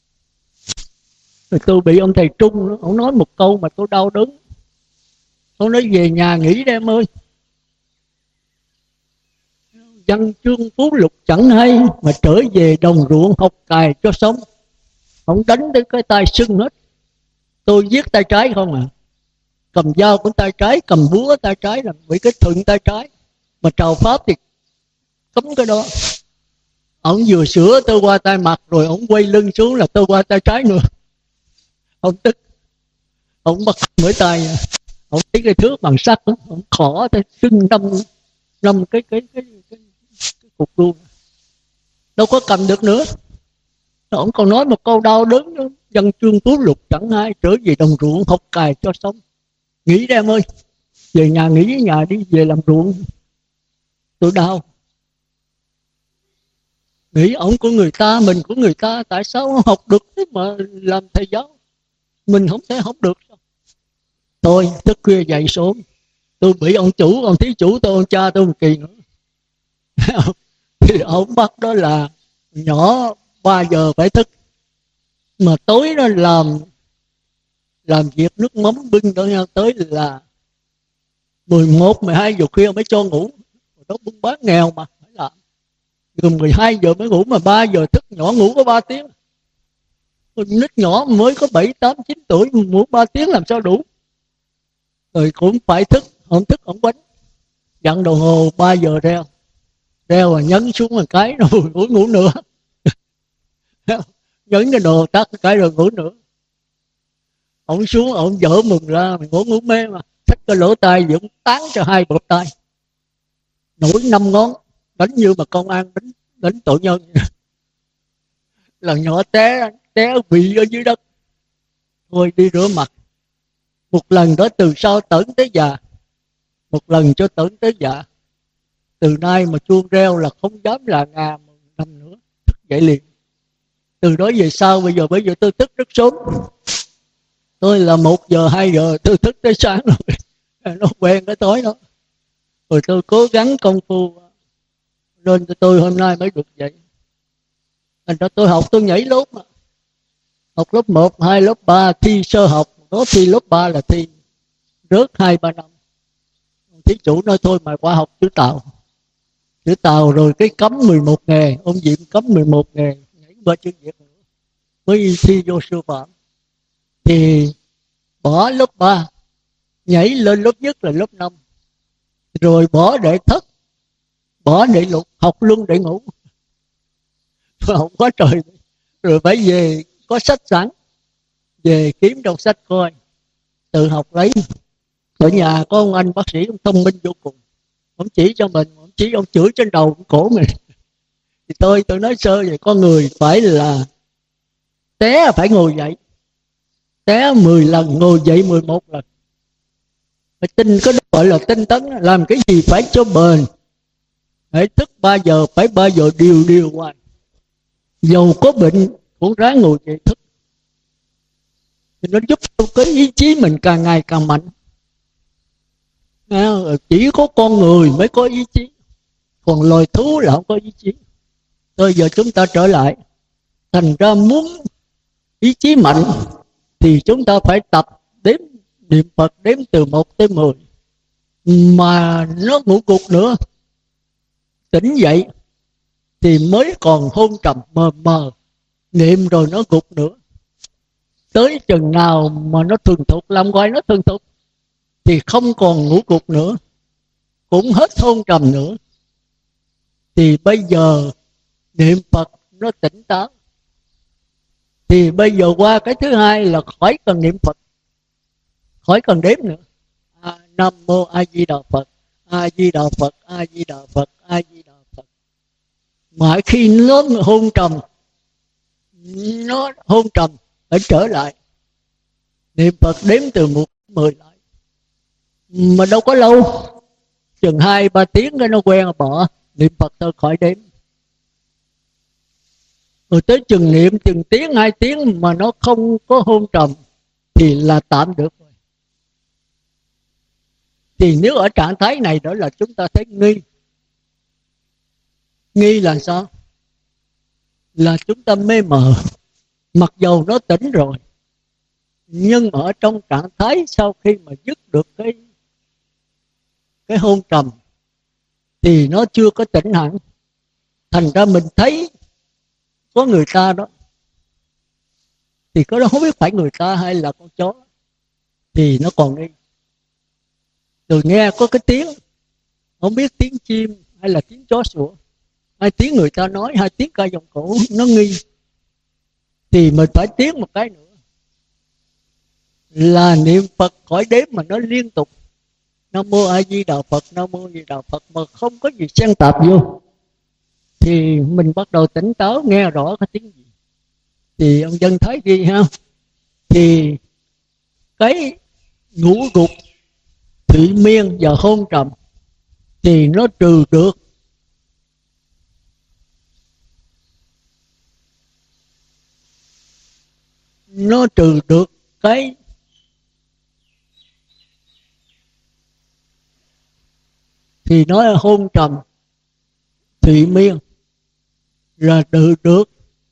Rồi tôi bị ông thầy Trung đó, ông nói một câu mà tôi đau đớn. Ông nói về nhà nghỉ đi em ơi. Văn chương phú lục chẳng hay, mà trở về đồng ruộng học cài cho sống. Ông đánh tới cái tay sưng hết. Tôi viết tay trái không à. Cầm dao của tay trái, cầm búa tay trái, là bị cái thuận tay trái. Mà trào pháp thì cấm cái đó. Ông vừa sửa tôi qua tay mặt, rồi ông quay lưng xuống là tôi qua tay trái nữa. Ông tức, ông bắt mỗi tay, ông lấy cái thước bằng sắt, ông khỏ tay sưng năm năm cái cái cái cái, cái cục luôn, đâu có cầm được nữa. Ông còn nói một câu đau đớn nữa: văn chương tú lục chẳng ai, trở về đồng ruộng học cài cho sống. Nghỉ đi em ơi, về nhà nghỉ ở nhà đi, về làm ruộng. Tôi đau. Nghĩ ổng của người ta, mình của người ta, tại sao học được mà làm thầy giáo mình không thể học được sao? Tôi thức khuya dậy sớm, tôi bị ông chủ, ông thí chủ tôi, ông cha tôi một kỳ nữa. Thì ông bắt đó là nhỏ ba giờ phải thức, mà tối nó làm làm việc nước mắm bưng đó nhau tới là mười một, mười hai giờ khuya mới cho ngủ. Đó buôn bán nghèo mà phải làm. Rồi mười hai giờ mới ngủ, mà ba giờ thức, nhỏ ngủ có ba tiếng. Nít nhỏ mới có bảy, tám, chín tuổi, ngủ ba tiếng làm sao đủ. Rồi cũng phải thức, không thức không quánh. Dặn đồng hồ ba giờ reo. Reo rồi nhấn xuống một cái rồi ngủ ngủ nữa. Nhấn cái đồ tắt cái rồi ngủ nữa. Ông xuống, ông dở mừng ra, mình ngủ ngủ mê mà. Xách cái lỗ tai gì ông tán cho hai bột tay. Nổi năm ngón, đánh như mà công an đánh, đánh tội nhân. Lần nhỏ té, té bị ở dưới đất. Thôi đi rửa mặt. Một lần đó từ sau tởn tới già. Một lần cho tởn tới già. Từ nay mà chuông reo là không dám là ngà một năm nữa. Thức dậy liền. Từ đó về sau, bây giờ bây giờ tôi thức rất sớm. Tôi là một giờ, hai giờ tôi thức tới sáng rồi. Nó quen cái tối đó. Rồi tôi cố gắng công phu nên tôi hôm nay mới được vậy. Thành ra tôi học, tôi nhảy lớp mà. Học lớp một, hai, lớp ba, thi sơ học. Đó thi lớp ba là thi rớt hai ba năm. Thí chủ nói thôi mà qua học chữ Tàu. Chữ Tàu rồi cái cấm mười một nghề. Ông Diệm cấm mười một nghề. Nhảy qua chữ Việt nữa. Mới thi vô sư phạm. Thì bỏ lớp ba, nhảy lên lớp nhất là lớp năm. Rồi bỏ đệ thất, bỏ đệ lục, học luân đệ ngũ. Học quá trời. Rồi phải về, có sách sẵn, về kiếm trong sách coi, tự học lấy. Ở nhà có ông anh bác sĩ, ông thông minh vô cùng. Ông chỉ cho mình, ông chỉ ông chửi trên đầu cổ mình. Thì tôi tôi nói sơ vậy, con người phải là té phải ngồi dậy, té mười lần ngồi dậy mười một lần. Phải tin, có gọi là tinh tấn. Làm cái gì phải cho bền, phải thức ba giờ, phải ba giờ điều điều hoài, dầu có bệnh cũng ráng ngồi dậy thức. Thì nó giúp cho cái ý chí mình càng ngày càng mạnh. Chỉ có con người mới có ý chí, còn loài thú là không có ý chí. Bây giờ chúng ta trở lại, thành ra muốn ý chí mạnh thì chúng ta phải tập đếm niệm Phật, đếm từ một tới mười. Mà nó ngủ gục nữa, tỉnh dậy thì mới còn hôn trầm mờ mờ, niệm rồi nó gục nữa. Tới chừng nào mà nó thuần thục, làm quay nó thuần thục, thì không còn ngủ gục nữa, cũng hết hôn trầm nữa. Thì bây giờ niệm Phật nó tỉnh táo. Thì bây giờ qua cái thứ hai là khỏi cần niệm Phật, khỏi cần đếm nữa. À, Nam Mô A Di Đà Phật, A Di Đà Phật, A Di Đà Phật, A Di Đà Phật. Mãi khi nó hôn trầm, nó hôn trầm phải trở lại niệm Phật, đếm từ một mười lại. Mà đâu có lâu, chừng hai ba tiếng cái nó quen rồi bỏ, niệm Phật thôi khỏi đếm. Rồi tới chừng niệm chừng tiếng hai tiếng mà nó không có hôn trầm thì là tạm được rồi. Thì nếu ở trạng thái này đó là chúng ta thấy nghi. Nghi là sao? Là chúng ta mê mờ, mặc dầu nó tỉnh rồi, nhưng ở trong trạng thái sau khi mà dứt được cái cái hôn trầm thì nó chưa có tỉnh hẳn. Thành ra mình thấy có người ta đó, thì có đó không biết phải người ta hay là con chó, thì nó còn nghi. Rồi nghe có cái tiếng, không biết tiếng chim hay là tiếng chó sủa, hai tiếng người ta nói, hai tiếng ca giọng cổ, nó nghi. Thì mình phải tiếng một cái nữa là niệm Phật khỏi đếm mà nó liên tục. Nam Mô A Di Đà Phật, Nam Mô A Di Đà Phật, mà không có gì xen tạp vô. Thì mình bắt đầu tỉnh táo, nghe rõ cái tiếng gì. Thì ông Dân thấy gì ha? Thì cái ngủ gục, thụy miên và hôn trầm thì nó trừ được. Nó trừ được cái thì nó là hôn trầm, thụy miên, là trừ được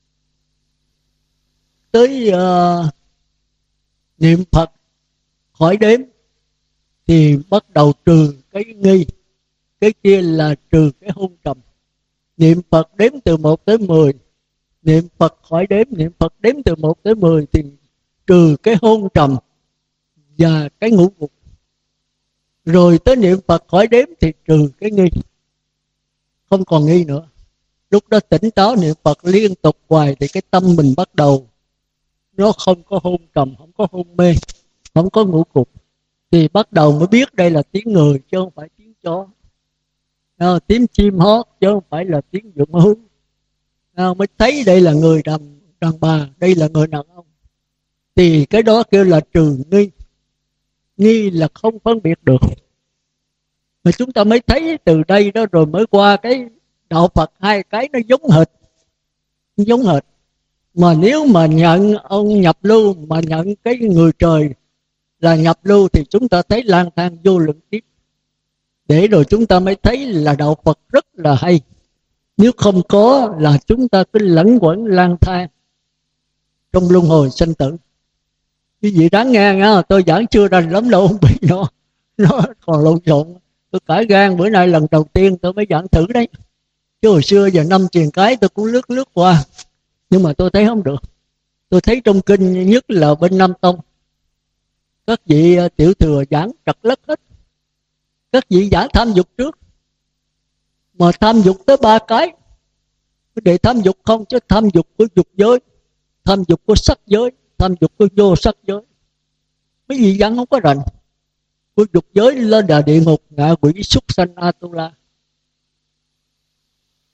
tới uh, niệm Phật khỏi đếm thì bắt đầu trừ cái nghi. Cái kia là trừ cái hôn trầm. Niệm Phật đếm từ một tới mười, niệm Phật khỏi đếm, niệm Phật đếm từ một tới mười thì trừ cái hôn trầm và cái ngủ gục. Rồi tới niệm Phật khỏi đếm thì trừ cái nghi, không còn nghi nữa. Lúc đó tỉnh táo niệm Phật liên tục hoài thì cái tâm mình bắt đầu nó không có hôn trầm, không có hôn mê, không có ngủ gục. Thì bắt đầu mới biết đây là tiếng người chứ không phải tiếng chó, à, tiếng chim hót chứ không phải là tiếng vượn hú. À, mới thấy đây là người đàn, đàn bà, đây là người đàn ông. Thì cái đó kêu là trừ nghi. Nghi là không phân biệt được. Mà chúng ta mới thấy từ đây đó, rồi mới qua cái đạo Phật, hai cái nó giống hệt, giống hệt. Mà nếu mà nhận ông nhập lưu, mà nhận cái người trời là nhập lưu thì chúng ta thấy lang thang vô lượng kiếp. Để rồi chúng ta mới thấy là đạo Phật rất là hay. Nếu không có là chúng ta cứ lẫn quẩn lang thang trong luân hồi sanh tử. Cái gì đáng nghe nha, tôi giảng chưa rành lắm đâu, không bị nó nó còn lộn xộn. Tôi cãi gan bữa nay lần đầu tiên tôi mới giảng thử đấy. Chứ hồi xưa giờ năm truyền cái tôi cũng lướt lướt qua, nhưng mà tôi thấy không được. Tôi thấy trong kinh, nhất là bên Nam Tông, các vị tiểu thừa giảng trật lất hết. Các vị giảng tham dục trước, mà tham dục tới ba cái. Để tham dục không, chứ tham dục của dục giới, tham dục của sắc giới, tham dục của vô sắc giới. Mấy vị giảng không có rành. Của dục giới lên là địa ngục, ngạ quỷ, súc sanh, Atula.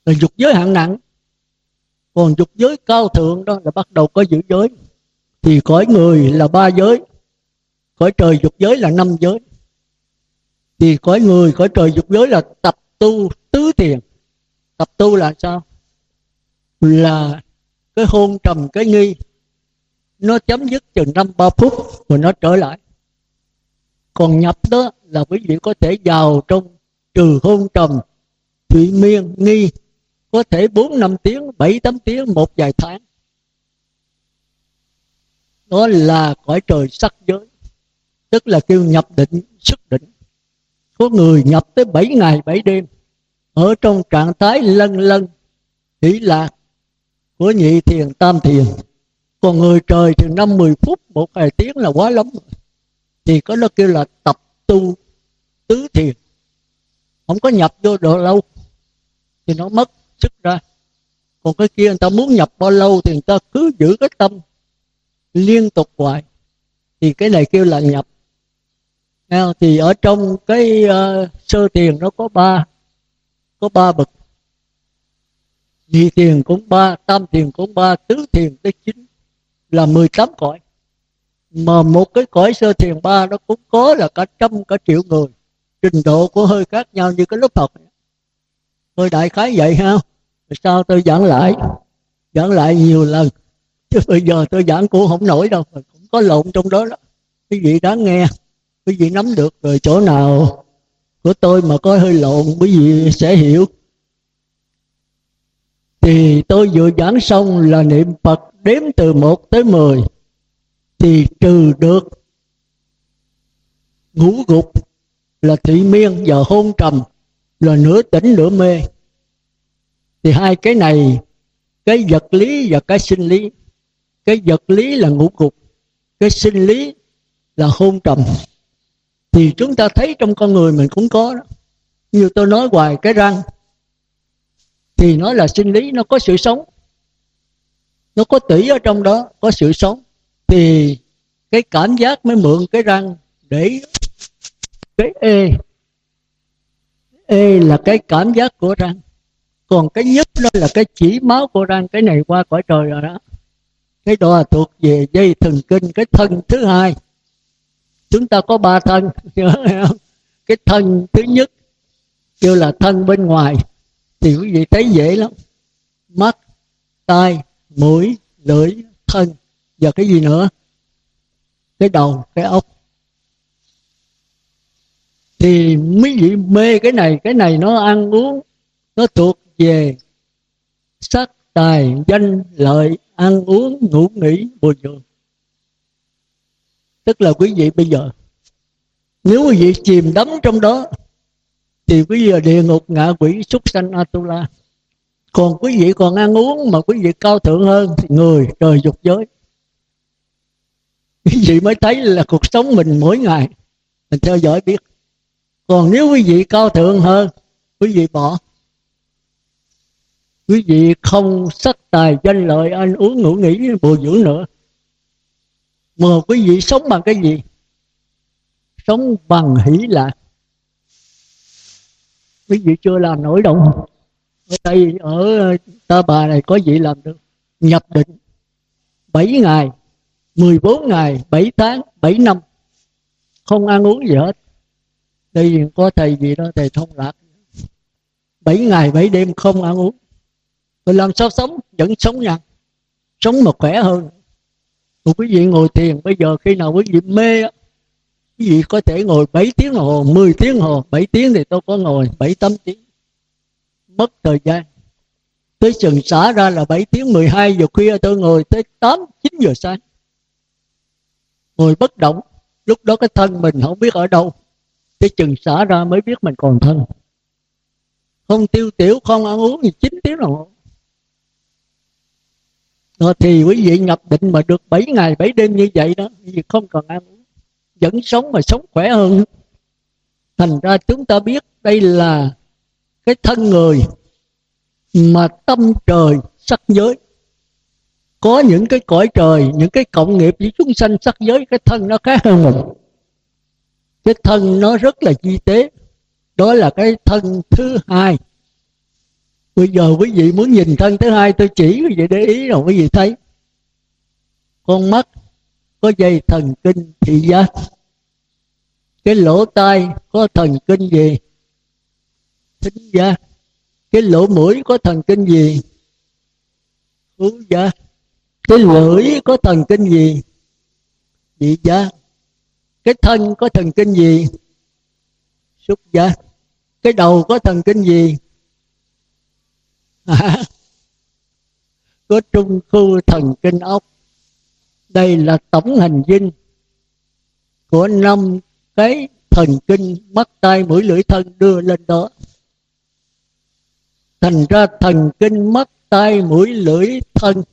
là dục giới hạng nặng. Còn dục giới cao thượng đó là bắt đầu có giữ giới. Thì cõi người là ba giới, cõi trời dục giới là năm giới. Thì cõi người, cõi trời dục giới là tập tu tứ thiền. Tập tu là sao? Là cái hôn trầm cái nghi nó chấm dứt chừng năm ba phút rồi nó trở lại. Còn nhập đó là quý vị có thể vào trong trừ hôn trầm, thụy miên, nghi, có thể bốn năm tiếng, bảy tám tiếng, một vài tháng. Đó là cõi trời sắc giới, tức là kêu nhập định, xuất định. Có người nhập tới bảy ngày bảy đêm ở trong trạng thái lân lân hỷ lạc của nhị thiền tam thiền. Còn người trời thì năm mười phút, một vài tiếng là quá lắm. Thì có nó kêu là tập tu tứ thiền. Không có nhập vô độ lâu thì nó mất sức ra. Còn cái kia người ta muốn nhập bao lâu thì người ta cứ giữ cái tâm liên tục hoài. Thì cái này kêu là nhập. Thì ở trong cái uh, sơ thiền nó có ba có ba bậc. Nhị thiền cũng ba, tam thiền cũng ba, tứ thiền tới chín, là mười tám cõi. Mà một cái cõi sơ thiền ba nó cũng có là cả trăm cả triệu người. Trình độ của hơi khác nhau như cái lớp học. Tôi đại khái vậy ha. Sao tôi giảng lại Giảng lại nhiều lần, chứ bây giờ tôi giảng cũng không nổi đâu. Cũng có lộn trong đó đó. Quý vị đáng nghe, quý vị nắm được rồi chỗ nào của tôi mà có hơi lộn quý vị sẽ hiểu. Thì tôi vừa giảng xong là niệm Phật đếm từ một tới mười thì trừ được ngũ gục là thị miên và hôn trầm, là nửa tỉnh nửa mê. Thì hai cái này, cái vật lý và cái sinh lý. Cái vật lý là ngũ gục, cái sinh lý là hôn trầm. Thì chúng ta thấy trong con người mình cũng có đó. Như tôi nói hoài, cái răng thì nó là sinh lý, nó có sự sống, nó có tủy ở trong đó, có sự sống. Thì cái cảm giác mới mượn cái răng để cái ê ê là cái cảm giác của răng. Còn cái nhấp đó là cái chỉ máu của răng. Cái này qua cõi trời rồi đó. Cái đó là thuộc về dây thần kinh, cái thân thứ hai. Chúng ta có ba thân. Cái thân thứ nhất kêu là thân bên ngoài, thì quý vị thấy dễ lắm. Mắt, tai, mũi, lưỡi, thân. Và cái gì nữa? Cái đầu, cái óc. Thì mấy vị mê cái này. Cái này nó ăn uống, nó thuộc về sắc, tài, danh, lợi, ăn uống, ngủ nghỉ, bồi dưỡng. Tức là quý vị bây giờ, nếu quý vị chìm đắm trong đó thì quý vị là địa ngục, ngạ quỷ, súc sanh, Atula. Còn quý vị còn ăn uống mà quý vị cao thượng hơn thì người trời dục giới. Quý vị mới thấy là cuộc sống mình mỗi ngày mình theo dõi biết. Còn nếu quý vị cao thượng hơn, quý vị bỏ. Quý vị không sắc tài danh lợi ăn uống ngủ nghỉ bồi dưỡng nữa, mà quý vị sống bằng cái gì? Sống bằng hỷ lạc. Quý vị chưa làm nổi đâu. Ở đây ở Ta Bà này có vị làm được. Nhập định bảy ngày, mười bốn ngày, bảy tháng, bảy năm, không ăn uống gì hết. Đây có thầy gì đó, thầy Thông Lạc, bảy ngày bảy đêm không ăn uống. Rồi làm sao sống? Vẫn sống nha. Sống mà khỏe hơn. Còn quý vị ngồi thiền bây giờ, khi nào quý vị mê á, quý vị có thể ngồi bảy tiếng đồng hồ, mười tiếng đồng hồ. Bảy tiếng thì tôi có ngồi bảy tám tiếng, mất thời gian. Tới chừng xả ra là bảy tiếng, mười hai giờ khuya tôi ngồi tới tám, chín giờ sáng. Ngồi bất động. Lúc đó cái thân mình không biết ở đâu. Tới chừng xả ra mới biết mình còn thân. Không tiêu tiểu, không ăn uống gì chín tiếng đồng hồ. Rồi thì quý vị nhập định mà được bảy ngày bảy đêm như vậy đó, quý vị không còn ăn uống, vẫn sống mà sống khỏe hơn. Thành ra chúng ta biết đây là cái thân người mà tâm trời sắc giới. Có những cái cõi trời, những cái cộng nghiệp với chúng sanh sắc giới, cái thân nó khác hơn mình. Cái thân nó rất là chi tế. Đó là cái thân thứ hai. Bây giờ quý vị muốn nhìn thân thứ hai, tôi chỉ quý vị để ý rồi quý vị thấy. Con mắt có dây thần kinh thị giác. Cái lỗ tai có thần kinh gì? Thính giác. Cái lỗ mũi có thần kinh gì? Khứu giác. Cái lưỡi có thần kinh gì? Vị giác. Cái thân có thần kinh gì? Xúc giác. Cái đầu có thần kinh gì? À, có trung khu thần kinh ốc. Đây là tổng hành dinh của năm cái thần kinh mắt tai mũi lưỡi thân đưa lên đó. Thành ra thần kinh mắt tai mũi lưỡi thân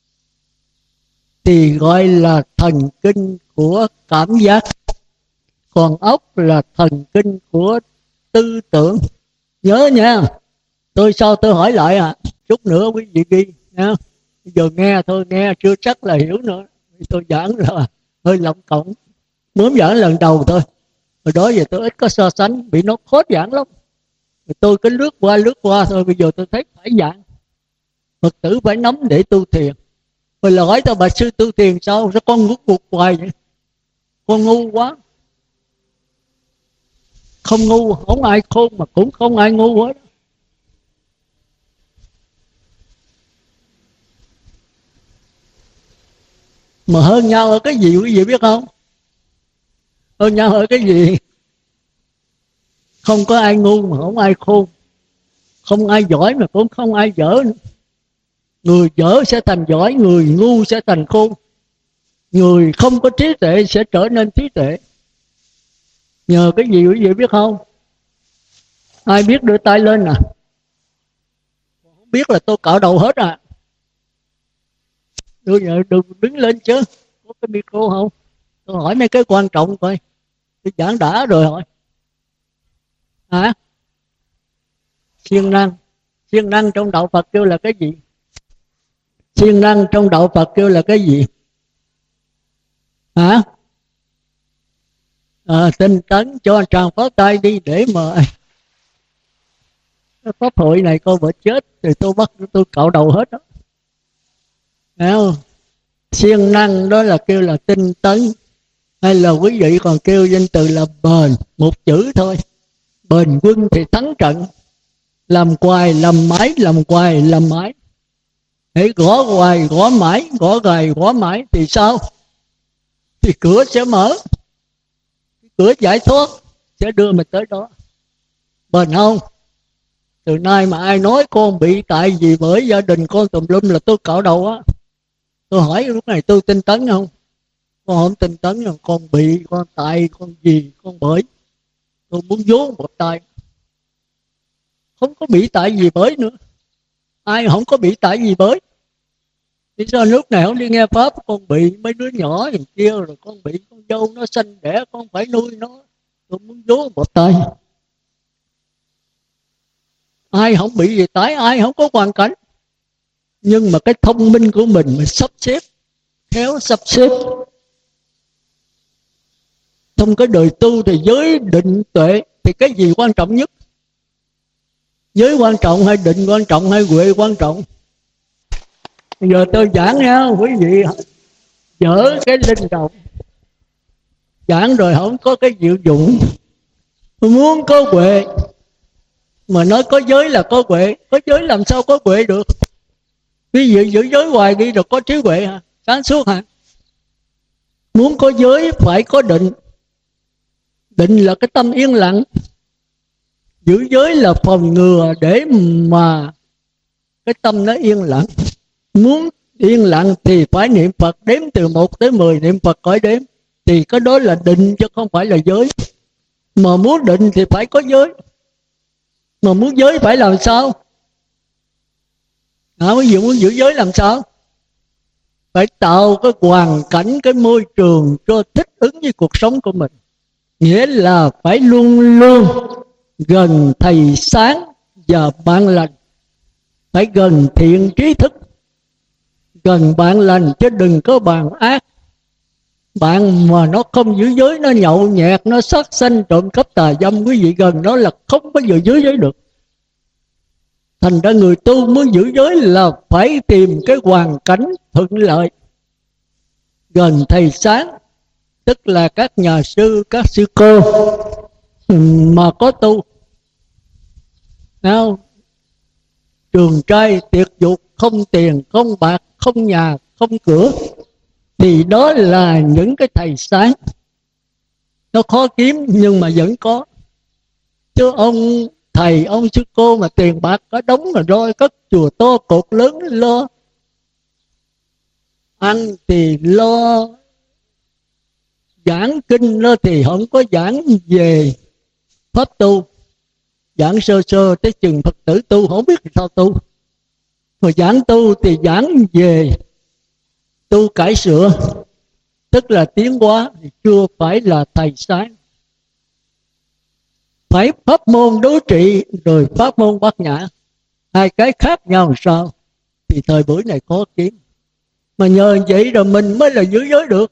thì gọi là thần kinh của cảm giác, còn ốc là thần kinh của tư tưởng. Nhớ nha, tôi sau tôi hỏi lại à, chút nữa quý vị ghi nha. Bây giờ nghe thôi, nghe chưa chắc là hiểu nữa. Tôi giảng là hơi lộng cộng, mới giảng lần đầu thôi. Hồi đó giờ tôi ít có so sánh, bị nó khó giảng lắm. Tôi cứ lướt qua lướt qua thôi. Bây giờ tôi thấy phải giảng, Phật tử phải nắm để tu thiền. Rồi là hỏi tao bà sư tu thiền sao? Sao con ngủ cuộc hoài vậy? Con ngu quá. Không ngu, không ai khôn mà cũng không ai ngu hết. Mà hơn nhau ở cái gì quý vị biết không? Hơn nhau ở cái gì? Không có ai ngu mà không ai khôn. Không ai giỏi mà cũng không ai dở nữa. Người dở sẽ thành giỏi, người ngu sẽ thành khôn. Người không có trí tuệ sẽ trở nên trí tuệ. Nhờ cái gì quý vị biết không? Ai biết đưa tay lên à? Không biết là tôi cạo đầu hết à. Đưa giờ đừng đứng lên chứ. Có cái micro không? Tôi hỏi mấy cái quan trọng coi. Tôi giảng đã rồi hỏi. Hả? Siêng năng. Siêng năng trong đạo Phật kêu là cái gì? Siêng năng trong đạo Phật kêu là cái gì? Hả? À, tinh tấn cho tràng phát tay đi để mà pháp hội này coi vợ chết thì tôi bắt tôi cạo đầu hết đó. Thấy không? Siêng năng đó là kêu là tinh tấn, hay là quý vị còn kêu danh từ là bền, một chữ thôi. Bền quân thì thắng trận. Làm hoài làm mãi, làm hoài làm mãi. Hãy gõ hoài gõ mãi, gõ gài gõ mãi thì sao? Thì cửa sẽ mở, cửa giải thoát sẽ đưa mình tới đó. Bền không? Từ nay mà ai nói con bị tại gì bởi gia đình con tùm lum là tôi cạo đầu á. Tôi hỏi lúc này tôi tinh tấn không? Con không tinh tấn rồi, con bị, con tại, con gì, con bởi. Tôi muốn vốn một tay. Không có bị tại gì bởi nữa. Ai không có bị tại gì bởi. Vì sao lúc này không đi nghe Pháp? Con bị mấy đứa nhỏ gì kia, rồi con bị con dâu nó sanh đẻ, con phải nuôi nó. Tôi muốn vốn một tay. Ai không bị gì tái, ai không có hoàn cảnh. Nhưng mà cái thông minh của mình mình sắp xếp, khéo sắp xếp. Trong cái đời tu thì giới định tuệ thì cái gì quan trọng nhất? Giới quan trọng hay định quan trọng hay huệ quan trọng? Bây giờ tôi giảng nha quý vị, dở cái linh động. Giảng rồi không có cái diệu dụng. Muốn có huệ mà nói có giới là có huệ. Có giới làm sao có huệ được? Quý vị giữ giới hoài đi rồi có trí huệ hả? Sáng suốt hả? Muốn có giới phải có định. Định là cái tâm yên lặng. Giữ giới là phòng ngừa để mà cái tâm nó yên lặng. Muốn yên lặng thì phải niệm Phật, đếm từ một tới mười, niệm Phật khỏi đếm. Thì cái đó là định chứ không phải là giới. Mà muốn định thì phải có giới. Mà muốn giới phải làm sao? À, ví dụ muốn giữ giới làm sao? Phải tạo cái hoàn cảnh, cái môi trường cho thích ứng với cuộc sống của mình. Nghĩa là phải luôn luôn gần thầy sáng và bạn lành. Phải gần thiện trí thức, gần bạn lành chứ đừng có bạn ác. Bạn mà nó không giữ giới, nó nhậu nhẹt, nó sát sanh trộm cắp tà dâm, quý vị gần nó là không có giữ giới giới được. Thành ra người tu muốn giữ giới là phải tìm cái hoàn cảnh thuận lợi, gần thầy sáng, tức là các nhà sư, các sư cô mà có tu. Nào, trường trai tiệc dục, không tiền, không bạc, không nhà, không cửa, thì đó là những cái thầy sáng. Nó khó kiếm nhưng mà vẫn có. Chứ ông thầy, ông sư cô mà tiền bạc có đống mà rồi cất chùa to cột lớn lo ăn thì lo giảng kinh, lo thì không có giảng về pháp tu, giảng sơ sơ tới chừng Phật tử tu không biết sao tu. Mà giảng tu thì giảng về tu cải sửa, tức là tiến hóa, thì chưa phải là thầy sáng. Phải pháp môn đối trị rồi pháp môn bát nhã, hai cái khác nhau sao? Thì thời buổi này khó kiếm. Mà nhờ vậy rồi mình mới là giữ giới được.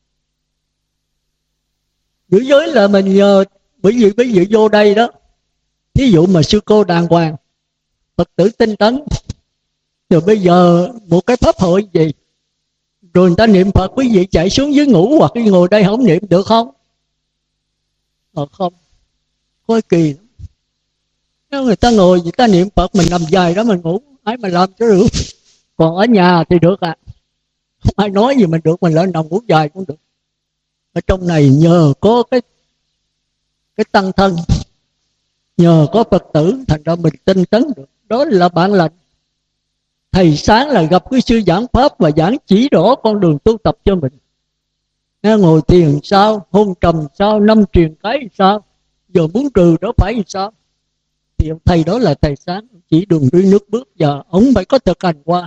Giữ giới là mình nhờ, bởi vì bây giờ vô đây đó, ví dụ mà sư cô đàng hoàng, Phật tử tinh tấn, rồi bây giờ một cái pháp hội gì, rồi người ta niệm Phật, quý vị chạy xuống dưới ngủ hoặc đi ngồi đây không niệm được không? Ờ không, khó kỳ lắm. Nếu người ta ngồi, người ta niệm Phật, mình nằm dài đó mình ngủ, ai mà làm cho được. Còn ở nhà thì được à, không ai nói gì mình được, mình lên nằm ngủ dài cũng được. Ở trong này nhờ có cái cái tăng thân, nhờ có Phật tử, thành ra mình tinh tấn được. Đó là bản lành. Thầy sáng là gặp cái sư giảng pháp và giảng chỉ rõ con đường tu tập cho mình. Nghe ngồi thiền sao, hôn trầm sao, năm truyền cái sao, giờ muốn trừ đó phải sao? Thì ông thầy đó là thầy sáng, chỉ đường đi nước bước, và ông phải có thực hành qua.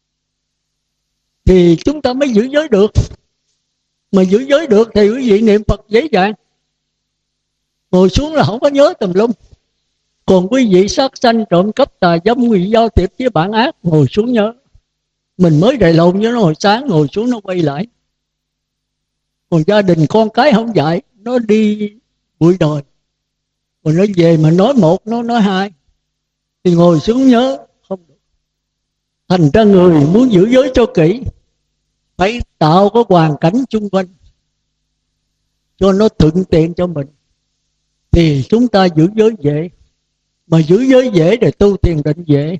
Thì chúng ta mới giữ giới được. Mà giữ giới được thì quý vị niệm Phật dễ dàng. Ngồi xuống là không có nhớ tùm lum. Còn quý vị sát sanh, trộm cắp, tà dâm, nguy giao thiệp với bạn ác, ngồi xuống nhớ. Mình mới đầy lộn với nó hồi sáng, ngồi xuống nó quay lại. Còn gia đình con cái không dạy, nó đi bụi đời. Còn nó về mà nói một, nó nói hai, thì ngồi xuống nhớ không được. Thành ra người muốn giữ giới cho kỹ, phải tạo cái hoàn cảnh xung quanh cho nó thuận tiện cho mình, thì chúng ta giữ giới dễ. Mà giữ giới dễ để tu thiền định dễ.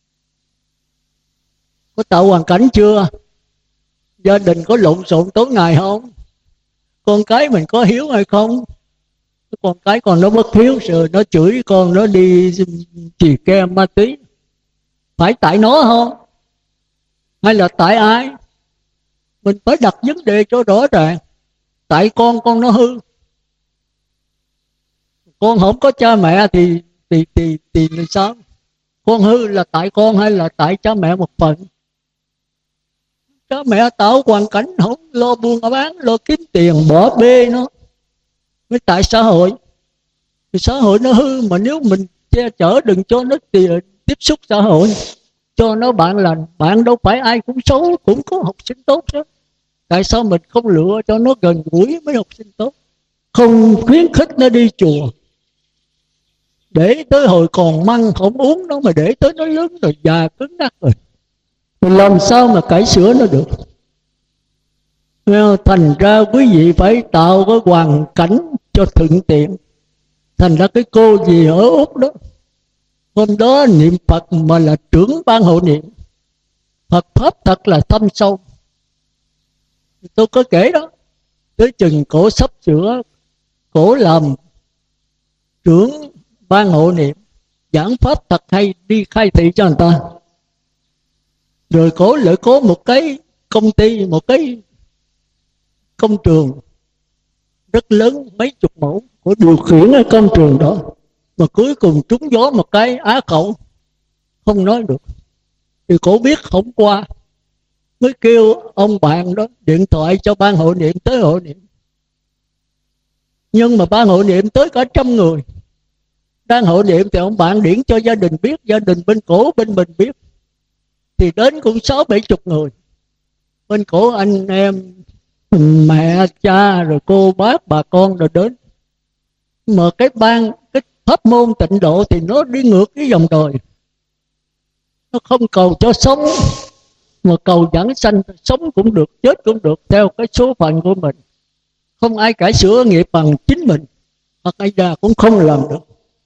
Có tạo hoàn cảnh chưa? Gia đình có lộn xộn tối ngày không? Con cái mình có hiếu hay không? Con cái còn nó bất hiếu rồi nó chửi con, nó đi chì ke ma túy, phải tại nó không? Hay là tại ai? Mình phải đặt vấn đề cho rõ ràng. Tại con con nó hư, con không có cha mẹ thì thì thì thì làm sao? Con hư là tại con hay là tại cha mẹ một phần? Cha mẹ tạo hoàn cảnh không lo buôn bán, lo kiếm tiền, bỏ bê nó, mới tại xã hội. Thì xã hội nó hư, mà nếu mình che chở đừng cho nó tiếp xúc xã hội, cho nó bạn lành. Bạn đâu phải ai cũng xấu, cũng có học sinh tốt đó. Tại sao mình không lựa cho nó gần gũi với học sinh tốt, không khuyến khích nó đi chùa, để tới hồi còn măng không uống nó, mà để tới nó lớn rồi già cứng nắc rồi, thì làm sao mà cải sửa nó được? Thành ra quý vị phải tạo cái hoàn cảnh cho thuận tiện. Thành ra cái cô gì ở Úc đó, hôm đó niệm Phật mà là trưởng ban hộ niệm, Phật pháp thật là thâm sâu. Tôi có kể đó, tới chừng cổ sắp sửa, cổ làm trưởng ban hộ niệm, giảng pháp thật hay, đi khai thị cho người ta. Rồi cổ lại có một cái công ty, một cái công trường rất lớn, mấy chục mẫu, cổ điều khiển ở công trường đó. Mà cuối cùng trúng gió một cái á khẩu, không nói được. Thì cổ biết không qua, mới kêu ông bạn đó điện thoại cho ban hội niệm tới hội niệm. Nhưng mà ban hội niệm tới cả trăm người, đang hội niệm thì ông bạn điển cho gia đình biết, gia đình bên cổ bên mình biết, thì đến cũng sáu bảy chục người. Bên cổ anh em, mẹ cha rồi cô bác bà con rồi đến. Mà cái ban cái pháp môn tịnh độ thì nó đi ngược cái dòng đời. Nó không cầu cho sống, mà cầu giảng sanh. Sống cũng được, chết cũng được, theo cái số phận của mình. Không ai cải sửa nghiệp bằng chính mình, hoặc ai già cũng không làm được.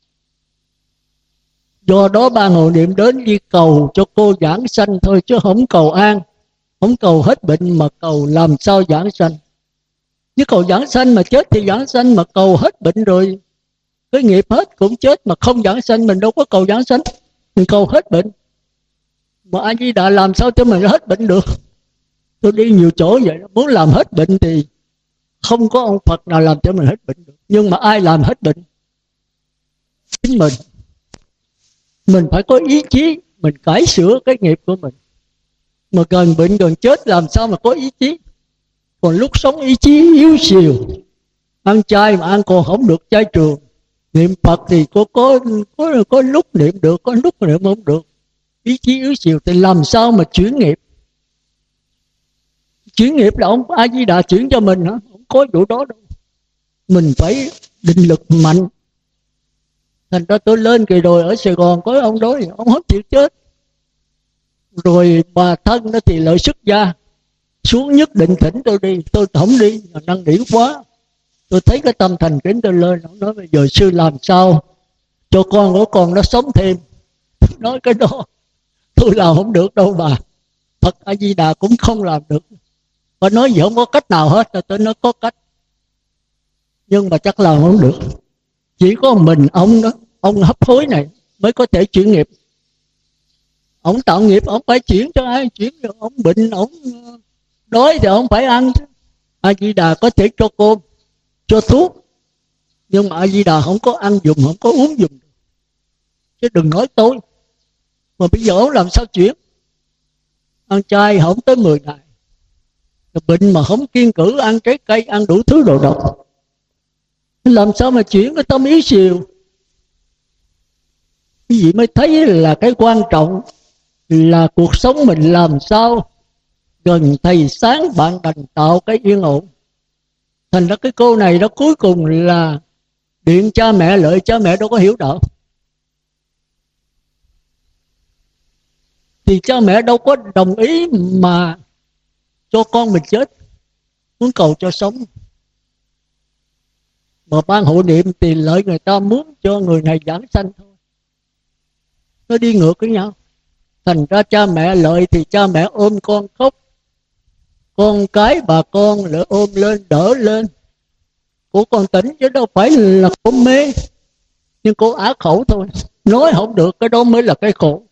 Do đó ban hộ niệm đến chỉ cầu cho cô giảng sanh thôi, chứ không cầu an, không cầu hết bệnh, mà cầu làm sao giảng sanh. Chứ cầu giảng sanh mà chết thì giảng sanh, mà cầu hết bệnh rồi cái nghiệp hết cũng chết, mà không giảng sanh mình đâu có cầu giảng sanh, mình cầu hết bệnh. Mà A Di Đà làm sao cho mình hết bệnh được? Tôi đi nhiều chỗ vậy, muốn làm hết bệnh thì không có ông Phật nào làm cho mình hết bệnh được. Nhưng mà ai làm hết bệnh? Chính mình. Mình phải có ý chí, mình cải sửa cái nghiệp của mình. Mà gần bệnh gần chết làm sao mà có ý chí? Còn lúc sống ý chí yếu xìu, ăn chay mà ăn còn không được chay trường. Niệm Phật thì có, có, có, có lúc niệm được, có lúc niệm không được. Ý chí yếu xìu thì làm sao mà chuyển nghiệp? Chuyển nghiệp là ông A Di Đà chuyển cho mình hả? Không có vụ đó đâu. Mình phải định lực mạnh. Thành ra tôi lên kỳ rồi ở Sài Gòn có ông đó, ông không chịu chết. Rồi bà thân nó thì lợi sức gia xuống, nhất định thỉnh tôi đi. Tôi không đi, năn nỉ quá. Tôi thấy cái tâm thành kính tôi lên. Ông nói bây giờ sư làm sao cho con của con nó sống thêm. Nói cái đó tôi làm không được đâu bà. Phật A Di Đà cũng không làm được. Bà nói gì không có cách nào hết. Tôi nói có cách, nhưng mà chắc làm không được. Chỉ có mình ông đó, ông hấp hối này mới có thể chuyển nghiệp. Ông tạo nghiệp, ông phải chuyển cho ai chuyển được. Ông bệnh, ông đói thì ông phải ăn chứ. A Di Đà có thể cho cơm, cho thuốc, nhưng mà A Di Đà không có ăn dùng, không có uống dùng. Chứ đừng nói tôi. Mà bây giờ ông làm sao chuyển? Ăn chay không tới mười ngày, bệnh mà không kiêng cử, ăn trái cây, ăn đủ thứ đồ độc, làm sao mà chuyển cái tâm ý xìu? Cái gì mới thấy là cái quan trọng là cuộc sống mình làm sao gần thầy sáng bạn đành tạo cái yên ổn. Thành ra cái cô này đó cuối cùng là điện cha mẹ lợi, cha mẹ đâu có hiểu đạo. Thì cha mẹ đâu có đồng ý mà cho con mình chết, muốn cầu cho sống. Mà ban hộ niệm thì lợi người ta muốn cho người này giảng sanh thôi. Nó đi ngược với nhau. Thành ra cha mẹ lợi thì cha mẹ ôm con khóc, con cái bà con lại ôm lên đỡ lên. Cô còn tỉnh chứ đâu phải là cô mê, nhưng cô á khẩu thôi, nói không được, cái đó mới là cái khổ.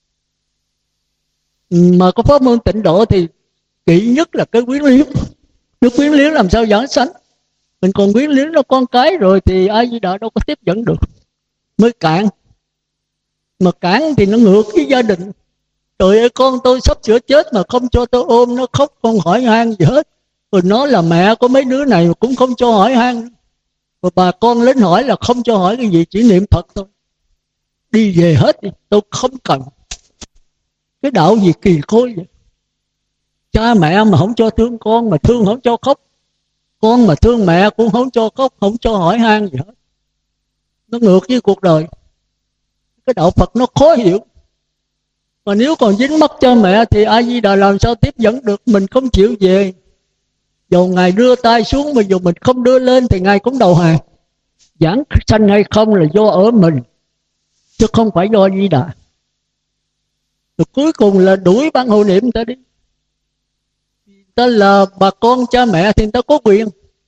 Mà có pháp môn tịnh độ thì kỹ nhất là cái quyến liếng. Nếu quyến liếng làm sao giảng sanh? Mình còn quyến liếng nó con cái rồi thì A Di Đà đâu có tiếp dẫn được, mới cạn. Mà cạn thì nó ngược với gia đình. Trời ơi, con tôi sắp sửa chết mà không cho tôi ôm nó khóc, không hỏi han gì hết. Rồi nó là mẹ của mấy đứa này mà cũng không cho hỏi han. Rồi bà con đến hỏi là không cho hỏi cái gì, chỉ niệm Phật thôi. Đi về hết đi, tôi không cần. Cái đạo gì kỳ khôi vậy? Cha mẹ mà không cho thương con, mà thương không cho khóc. Con mà thương mẹ cũng không cho khóc, không cho hỏi han gì hết. Nó ngược với cuộc đời. Cái đạo Phật nó khó hiểu. Mà nếu còn dính mắc cha mẹ thì A Di Đà làm sao tiếp dẫn được? Mình không chịu về, dù Ngài đưa tay xuống mà dù mình không đưa lên thì Ngài cũng đầu hàng. Giảng sanh hay không là do ở mình, chứ không phải do A Di Đà. Rồi cuối cùng là đuổi ban hộ niệm người ta đi. Người ta là bà con cha mẹ thì người ta có quyền.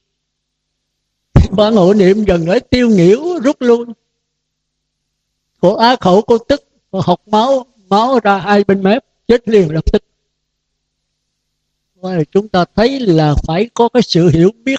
Ban hộ niệm dần ấy tiêu nghỉu rút lui. Cô á khẩu cô tức, cô học máu, máu ra hai bên mép, chết liền lập tức. Và chúng ta thấy là phải có cái sự hiểu biết.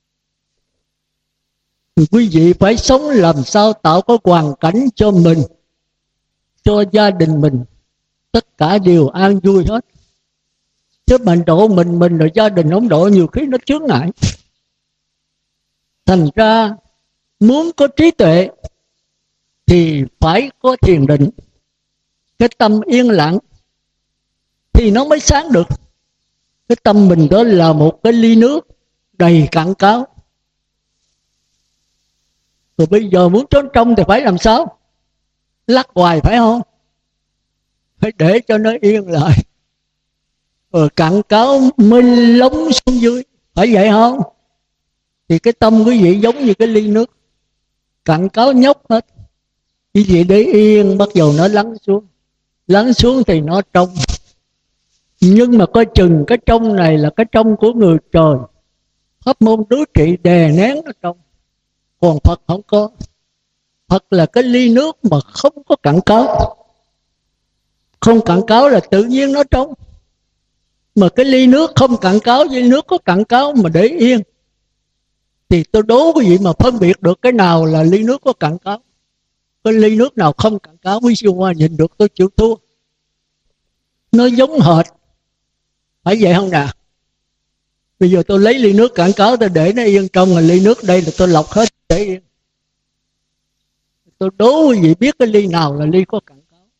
Quý vị phải sống làm sao tạo có hoàn cảnh cho mình, cho gia đình mình, tất cả đều an vui hết. Chứ mình độ mình mình rồi gia đình không độ, nhiều khi nó chướng ngại. Thành ra muốn có trí tuệ thì phải có thiền định, cái tâm yên lặng thì nó mới sáng được. Cái tâm mình đó là một cái ly nước đầy cạn cáo. Rồi bây giờ muốn trốn trong thì phải làm sao? Lắc hoài phải không? phải để cho nó yên lại, rồi cặn cáo mới lống xuống dưới, phải vậy không? Thì cái tâm quý vị giống như cái ly nước, cặn cáo nhóc hết, quý vị để yên, bắt đầu nó lắng xuống. Lắng xuống thì nó trong. Nhưng mà coi chừng cái trong này là cái trong của người trời. Pháp môn đối trị đè nén nó trong, còn Phật không có. Phật là cái ly nước mà không có cặn cáo. Không cặn cáo là tự nhiên nó trong. Mà cái ly nước không cặn cáo với nước có cặn cáo mà để yên, thì tôi đố quý vị mà phân biệt được cái nào là ly nước có cặn cáo. Cái ly nước nào không cặn cáo, quý siêu hoa nhìn được tôi chịu thua. Nó giống hệt, phải vậy không nào? Bây giờ tôi lấy ly nước cặn cáo, tôi để nó yên trong, là ly nước đây là tôi lọc hết để yên. Tôi đố quý vị biết cái ly nào là ly có cặn cáo.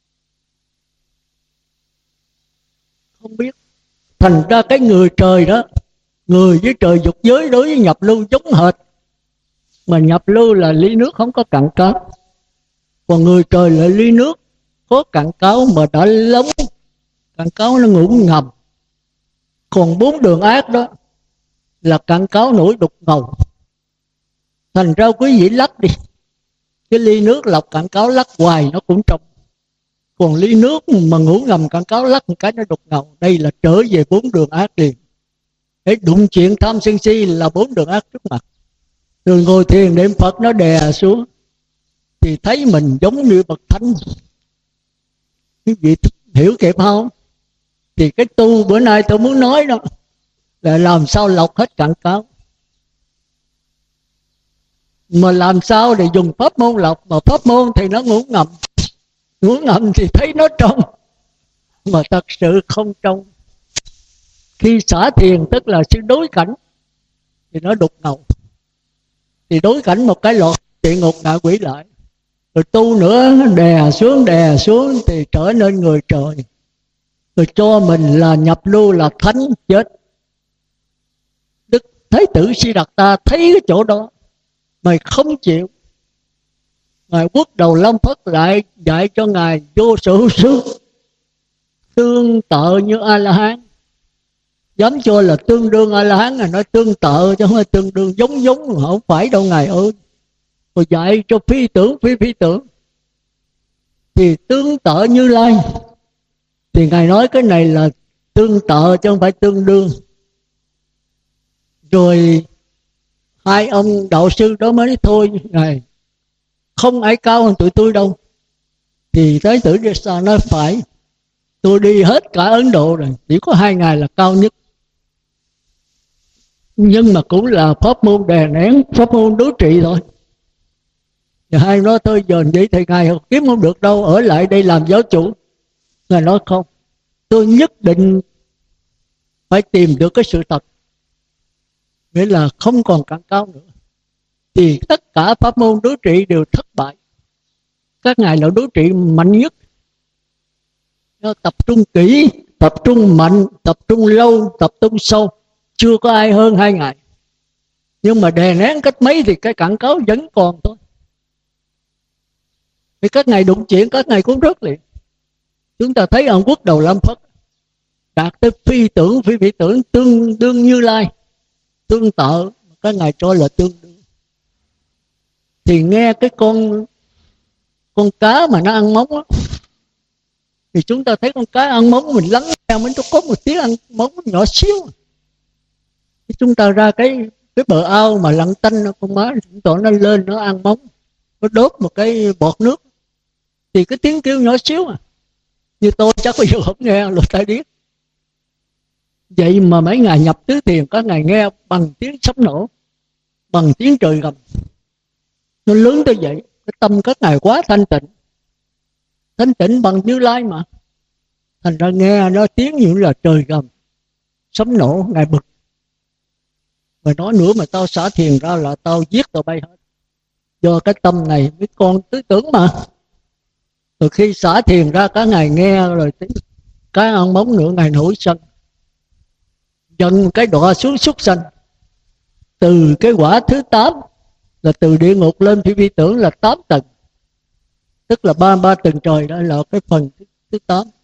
Không biết. Thành ra cái người trời đó, người với trời dục giới đối với nhập lưu giống hệt. Mà nhập lưu là ly nước không có cặn cáo, còn người trời là ly nước có cặn cáo mà đã lóng. Cặn cáo nó ngủ ngầm. Còn bốn đường ác đó là cặn cáo nổi đục ngầu. Thành ra quý vị lắc đi, cái ly nước lọc cặn cáo lắc hoài nó cũng trong. Còn ly nước mà ngủ ngầm cặn cáo lắc một cái nó đục ngầu. Đây là trở về bốn đường ác liền. Để đụng chuyện tham sân si là bốn đường ác trước mặt. Rồi ngồi thiền niệm Phật nó đè xuống, thì thấy mình giống như bậc thánh. Quý vị hiểu kịp không? Thì cái tu bữa nay tôi muốn nói đó là làm sao lọc hết cặn cáo. Mà làm sao để dùng pháp môn lọc. Mà pháp môn thì nó ngủ ngầm. Ngủ ngầm thì thấy nó trong, mà thật sự không trong. Khi xả thiền tức là sự đối cảnh, thì nó đục ngầu. Thì đối cảnh một cái lọt địa ngục ngạ quỷ lại. Rồi tu nữa đè xuống đè xuống thì trở nên người trời. Rồi cho mình là nhập lưu là thánh chết. Đức Thái tử Si Đạt Ta thấy cái chỗ đó, mày không chịu. Ngài Quốc Đầu Lâm Phất lại dạy cho Ngài vô sự sức tương tự như A-la-hán. Dám cho là tương đương A-la-hán, Ngài nói tương tự chứ không phải tương đương, giống giống, không phải đâu Ngài ơi. Rồi dạy cho phi tưởng phi phi tưởng thì tương tự Như Lai. Thì Ngài nói cái này là tương tự chứ không phải tương đương. Rồi hai ông đạo sư đó mới nói thôi Ngài, không ai cao hơn tụi tôi đâu. Thì Thái tử Đi Sa nói phải, tôi đi hết cả Ấn Độ rồi, chỉ có hai Ngài là cao nhất. Nhưng mà cũng là pháp môn đè nén, pháp môn đối trị thôi. Và hai nói thôi giờ vậy thì Ngài kiếm không được đâu, ở lại đây làm giáo chủ. Ngài nói không, tôi nhất định phải tìm được cái sự thật, nghĩa là không còn cặn cáo nữa. Thì tất cả pháp môn đối trị đều thất bại. Các ngài là đối trị mạnh nhất. Nó tập trung kỹ, tập trung mạnh, tập trung lâu, tập trung sâu. Chưa có ai hơn hai ngài. Nhưng mà đè nén cách mấy thì cái cặn cáo vẫn còn thôi. Thì các ngài đụng chuyện, các ngài cũng rớt liền. Chúng ta thấy ông Quốc Đầu Lâm Phất đạt tới phi tưởng, phi phi tưởng, tương đương Như Lai, tương tự, các ngài cho là tương đương. Thì nghe cái con con cá mà nó ăn móng đó, thì chúng ta thấy con cá ăn móng, mình lắng nghe mình nó có một tiếng ăn móng nhỏ xíu. Thì chúng ta ra cái cái bờ ao mà lặng tanh, con má chúng ta nó lên nó ăn móng, nó đốt một cái bọt nước, thì cái tiếng kêu nhỏ xíu à, như tôi chắc bây giờ không nghe luật tai điếc. Vậy mà mấy ngày nhập tứ thiền các ngài nghe bằng tiếng sấm nổ, bằng tiếng trời gầm, nó lớn tới vậy. Cái tâm các ngài quá thanh tịnh, thanh tịnh bằng Như Lai mà. Thành ra nghe nó tiếng như là trời gầm, sấm nổ, ngài bực. Và nói nữa mà tao xả thiền ra là tao giết tao bay hết. Do cái tâm này mấy con tứ tưởng mà. Rồi khi xả thiền ra các ngài nghe rồi cái ăn móng nữa, ngài nổi sân, dần cái đọa xuống súc sanh. Từ cái quả thứ tám là từ địa ngục lên phi phi tưởng là tám tầng, tức là ba ba tầng trời, đó là cái phần thứ, thứ tám.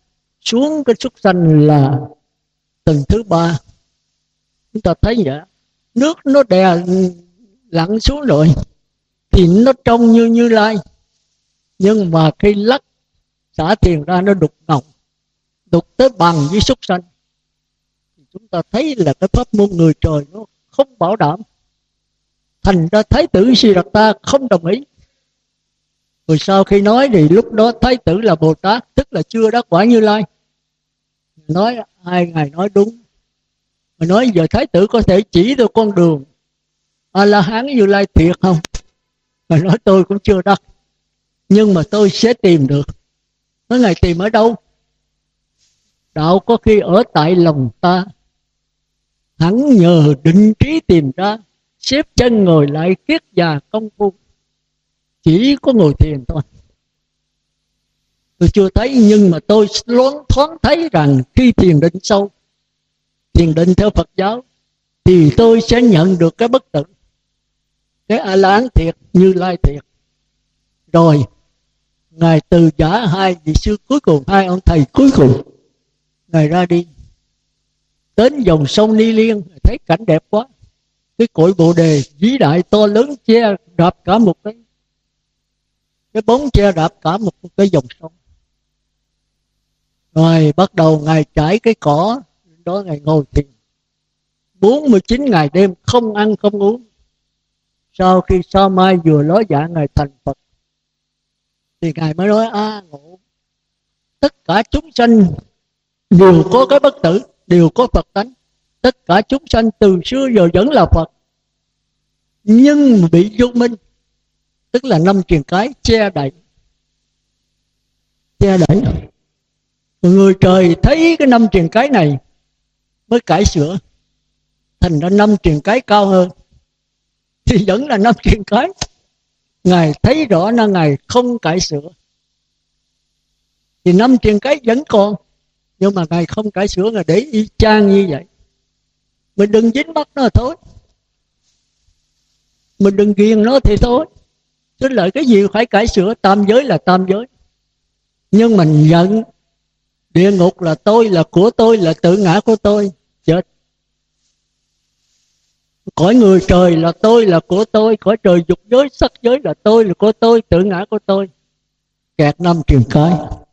xuống cái súc sanh là tầng thứ ba. Chúng ta thấy vậy, nước nó đè lặn xuống rồi thì nó trông như Như Lai, nhưng mà khi lắc xả thiền ra nó đục ngầu, đục tới bằng với súc sanh. Chúng ta thấy là cái pháp môn người trời nó không bảo đảm. Thành ra Thái tử Siddhartha không đồng ý. Rồi sau khi nói thì lúc đó Thái tử là Bồ Tát, tức là chưa đắc quả Như Lai. Nói hai ngài nói đúng. Mà nói giờ Thái tử có thể chỉ tôi con đường A-la-hán Như Lai thiệt không? Mà nói tôi cũng chưa đắc, nhưng mà tôi sẽ tìm được. Nói ngài tìm ở đâu? Đạo có khi ở tại lòng ta, hẳn nhờ định trí tìm ra, xếp chân ngồi lại kiết già công phu. Chỉ có ngồi thiền thôi. Tôi chưa thấy, nhưng mà tôi loáng thoáng thấy rằng khi thiền định sâu, thiền định theo Phật giáo, thì tôi sẽ nhận được cái bất tử, cái A-la-hán thiệt, Như Lai thiệt. Rồi ngài từ giả hai vị sư cuối cùng, hai ông thầy cuối cùng, ngài ra đi đến dòng sông Ni Liên, thấy cảnh đẹp quá, cái cội Bồ Đề vĩ đại to lớn che đạp cả một cái cái bóng che đạp cả một cái dòng sông. Rồi bắt đầu ngài trải cái cỏ đó, ngài ngồi thiền bốn mươi chín ngày đêm, không ăn không uống. Sau khi Sao Mai vừa nói dạ ngài thành Phật, thì ngài mới nói: a ngộ, tất cả chúng sanh đều có cái bất tử, đều có Phật tánh. Tất cả chúng sanh từ xưa giờ vẫn là Phật, nhưng bị vô minh, tức là năm triền cái che đậy, che đậy. Người trời thấy cái năm triền cái này mới cải sửa, thành ra năm triền cái cao hơn, thì vẫn là năm triền cái. Ngài thấy rõ là ngài không cải sửa, thì năm triền cái vẫn còn, nhưng mà ngài không cải sửa, ngài để y chang như vậy. Mình đừng dính mắt nó thôi, mình đừng ghiền nó thì thôi. Chứ lại cái gì phải cải sửa, tam giới là tam giới. Nhưng mình nhận địa ngục là tôi, là của tôi, là tự ngã của tôi, chết. Cõi người trời là tôi, là của tôi. Cõi trời dục giới, sắc giới là tôi, là của tôi, tự ngã của tôi. Kẹt năm triền cái.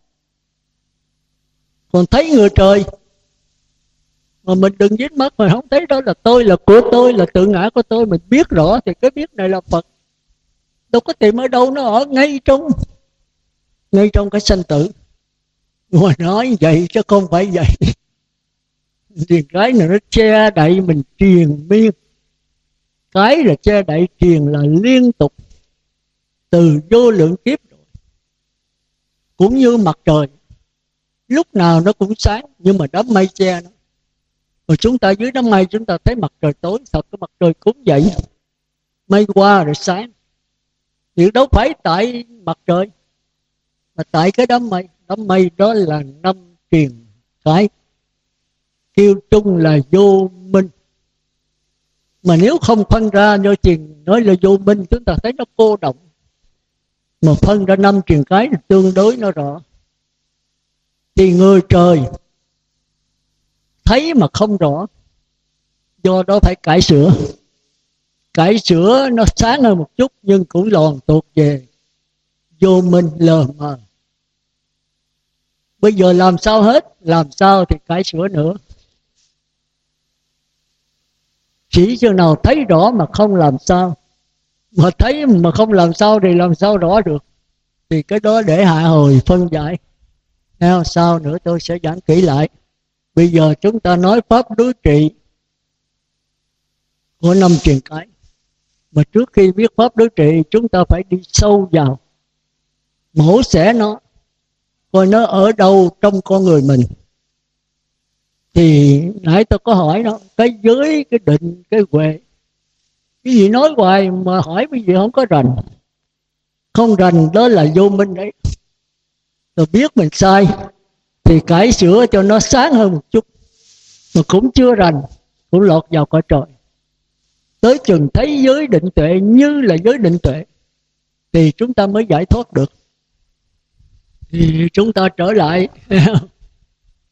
Còn thấy người trời mà mình đừng dính mắt, mà không thấy đó là tôi, là của tôi, là tự ngã của tôi. Mình biết rõ thì cái biết này là Phật. Đâu có tìm ở đâu, nó ở ngay trong ngay trong cái sanh tử. Mà nói vậy chứ không phải vậy. Triền cái này nó che đậy mình triền miên. Cái là che đậy, triền là liên tục từ vô lượng kiếp rồi. Cũng như mặt trời, lúc nào nó cũng sáng, nhưng mà đám mây che nó. Rồi chúng ta dưới đám mây chúng ta thấy mặt trời tối. Thật cái mặt trời cũng vậy, mây qua rồi sáng. Thì đâu phải tại mặt trời, mà tại cái đám mây. Đám mây đó là năm triền cái, kêu chung là vô minh. Mà nếu không phân ra do triền nói là vô minh, chúng ta thấy nó cô động. Mà phân ra năm triền cái thì tương đối nó rõ. Thì người trời thấy mà không rõ, do đó phải cải sửa. Cải sửa nó sáng hơn một chút, nhưng cũng lòn tuột về vô minh lờ mờ. Bây giờ làm sao hết, làm sao thì cải sửa nữa. Chỉ chừng nào thấy rõ mà không làm sao. Mà thấy mà không làm sao thì làm sao rõ được. Thì cái đó để hạ hồi phân giải. Theo sau nữa tôi sẽ giảng kỹ lại. Bây giờ chúng ta nói pháp đối trị của năm triền cái. Mà trước khi biết pháp đối trị, chúng ta phải đi sâu vào, mổ xẻ nó, coi nó ở đâu trong con người mình. Thì nãy tôi có hỏi đó, cái giới, cái định, cái huệ, cái gì nói hoài mà hỏi cái gì không có rành. Không rành đó là vô minh đấy. Rồi biết mình sai thì cải sửa cho nó sáng hơn một chút. Mà cũng chưa rành, cũng lọt vào cõi trời. Tới chừng thấy giới định tuệ như là giới định tuệ thì chúng ta mới giải thoát được. Thì chúng ta trở lại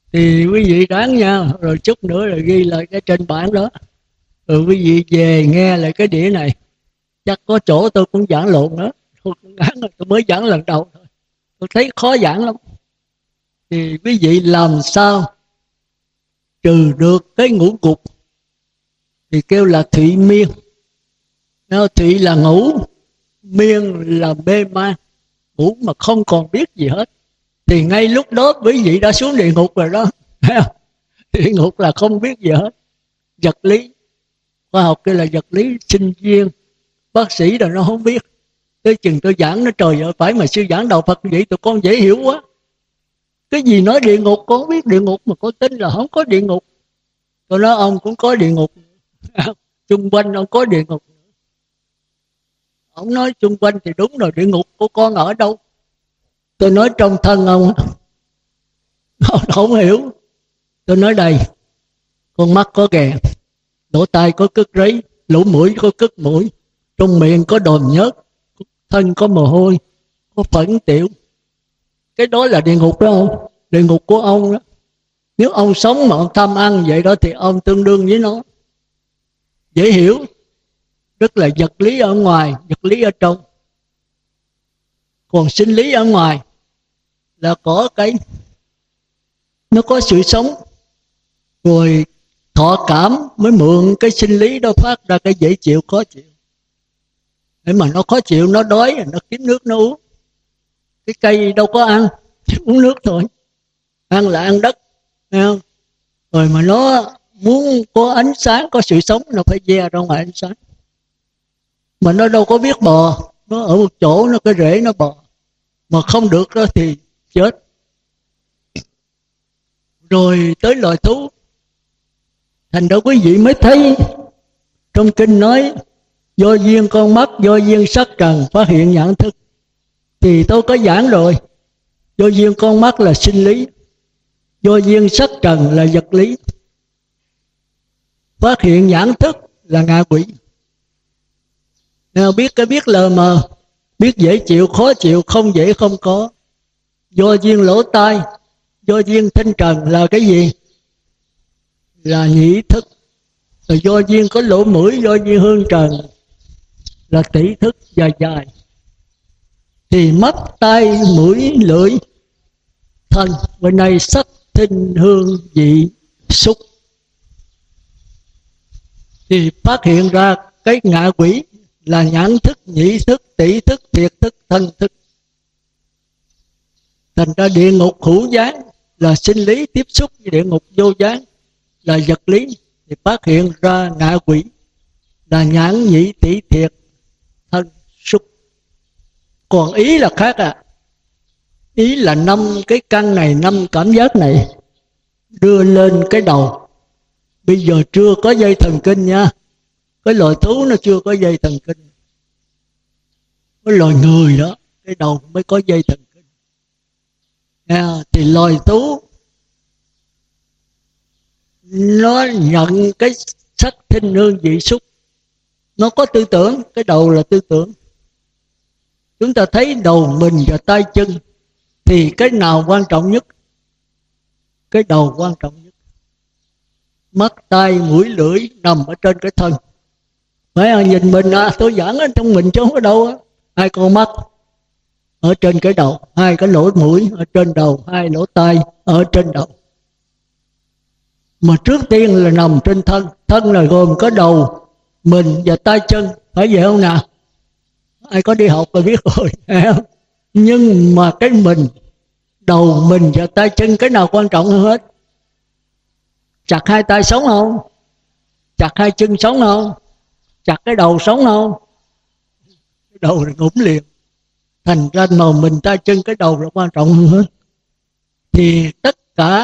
Thì quý vị đoán nha, rồi chút nữa là ghi lại cái trên bảng đó, rồi quý vị về nghe lại cái đĩa này. Chắc có chỗ tôi cũng giảng lộn nữa, tôi cũng gán rồi, tôi mới giảng lần đầu thôi, tôi thấy khó giảng lắm. Thì quý vị làm sao trừ được cái ngũ cục thì kêu là thụy miên. Thụy là ngủ, miên là mê man, ngủ mà không còn biết gì hết. Thì ngay lúc đó quý vị đã xuống địa ngục rồi đó. Địa ngục là không biết gì hết. Vật lý, khoa học kia là vật lý, sinh viên, bác sĩ rồi nó không biết. Tới chừng tôi giảng nó trời ơi, phải mà sư giảng đạo Phật vậy tụi con dễ hiểu quá. Cái gì nói địa ngục con biết địa ngục, mà con tin là không có địa ngục. Tôi nói ông cũng có địa ngục, chung quanh ông có địa ngục. Ông nói chung quanh thì đúng rồi, địa ngục của con ở đâu? Tôi nói trong thân ông. Ông không hiểu. Tôi nói đây, con mắt có ghè, lỗ tai có cứt rấy, lỗ mũi có cứt mũi, trong miệng có đờm nhớt, thân có mồ hôi, có phẫn tiểu. Cái đó là địa ngục đó không? Địa ngục của ông đó. Nếu ông sống mà ông tham ăn vậy đó thì ông tương đương với nó. Dễ hiểu. Rất là vật lý ở ngoài, vật lý ở trong. Còn sinh lý ở ngoài là có cái, nó có sự sống. Rồi thọ cảm mới mượn cái sinh lý đó phát ra cái dễ chịu khó chịu. Để mà nó khó chịu, nó đói, nó kiếm nước nó uống. Cái cây đâu có ăn, chỉ uống nước thôi. Ăn là ăn đất, thấy không? Rồi mà nó muốn có ánh sáng, có sự sống, nó phải ve ra ngoài ánh sáng. Mà nó đâu có biết bò, nó ở một chỗ, nó cái rễ nó bò. Mà không được đó thì chết. Rồi tới loài thú. Thành ra quý vị mới thấy trong kinh nói do duyên con mắt, do duyên sắc trần phát hiện nhãn thức. Thì tôi có giảng rồi. Do duyên con mắt là sinh lý, do duyên sắc trần là vật lý, phát hiện nhãn thức là ngạ quỷ. Nào biết cái biết lờ mờ, biết dễ chịu khó chịu, không dễ không có. Do duyên lỗ tai, do duyên thanh trần là cái gì? Là nhĩ thức. Rồi do duyên có lỗ mũi, do duyên hương trần là tỷ thức dài dài. Thì mắt, tai, mũi, lưỡi, thân, bên này sắc, thinh, hương, vị, xúc. Thì phát hiện ra cái ngạ quỷ là nhãn thức, nhĩ thức, tỷ thức, thiệt thức, thân thức. Thành ra địa ngục hữu gián là sinh lý tiếp xúc với địa ngục vô gián là vật lý. Thì phát hiện ra ngạ quỷ là nhãn, nhĩ, tỷ, thiệt, thân, xúc. Còn ý là khác à. Ý là năm cái căn này, năm cảm giác này đưa lên cái đầu. Bây giờ chưa có dây thần kinh nha. Cái loài thú nó chưa có dây thần kinh. Cái loài người đó, cái đầu mới có dây thần kinh. À, thì loài thú nó nhận cái sắc thinh hương vị xúc, nó có tư tưởng. Cái đầu là tư tưởng. Chúng ta thấy đầu mình và tay chân thì cái nào quan trọng nhất? Cái đầu quan trọng nhất. Mắt, tai, mũi, lưỡi nằm ở trên cái thân. Phải không? Nhìn mình à, tôi giảng ở trong mình chứ không có đâu á. Hai con mắt ở trên cái đầu, hai cái lỗ mũi ở trên đầu, hai lỗ tai ở trên đầu. Mà trước tiên là nằm trên thân. Thân là gồm có đầu mình và tay chân, phải vậy không nào? Ai có đi học rồi biết rồi. Nhưng mà cái mình, đầu mình và tay chân, cái nào quan trọng hơn hết? Chặt hai tay sống không? Chặt hai chân sống không? Chặt cái đầu sống không? Cái đầu là ngủm liền. Thành ra mà mình tay chân cái đầu là quan trọng hơn hết. Thì tất cả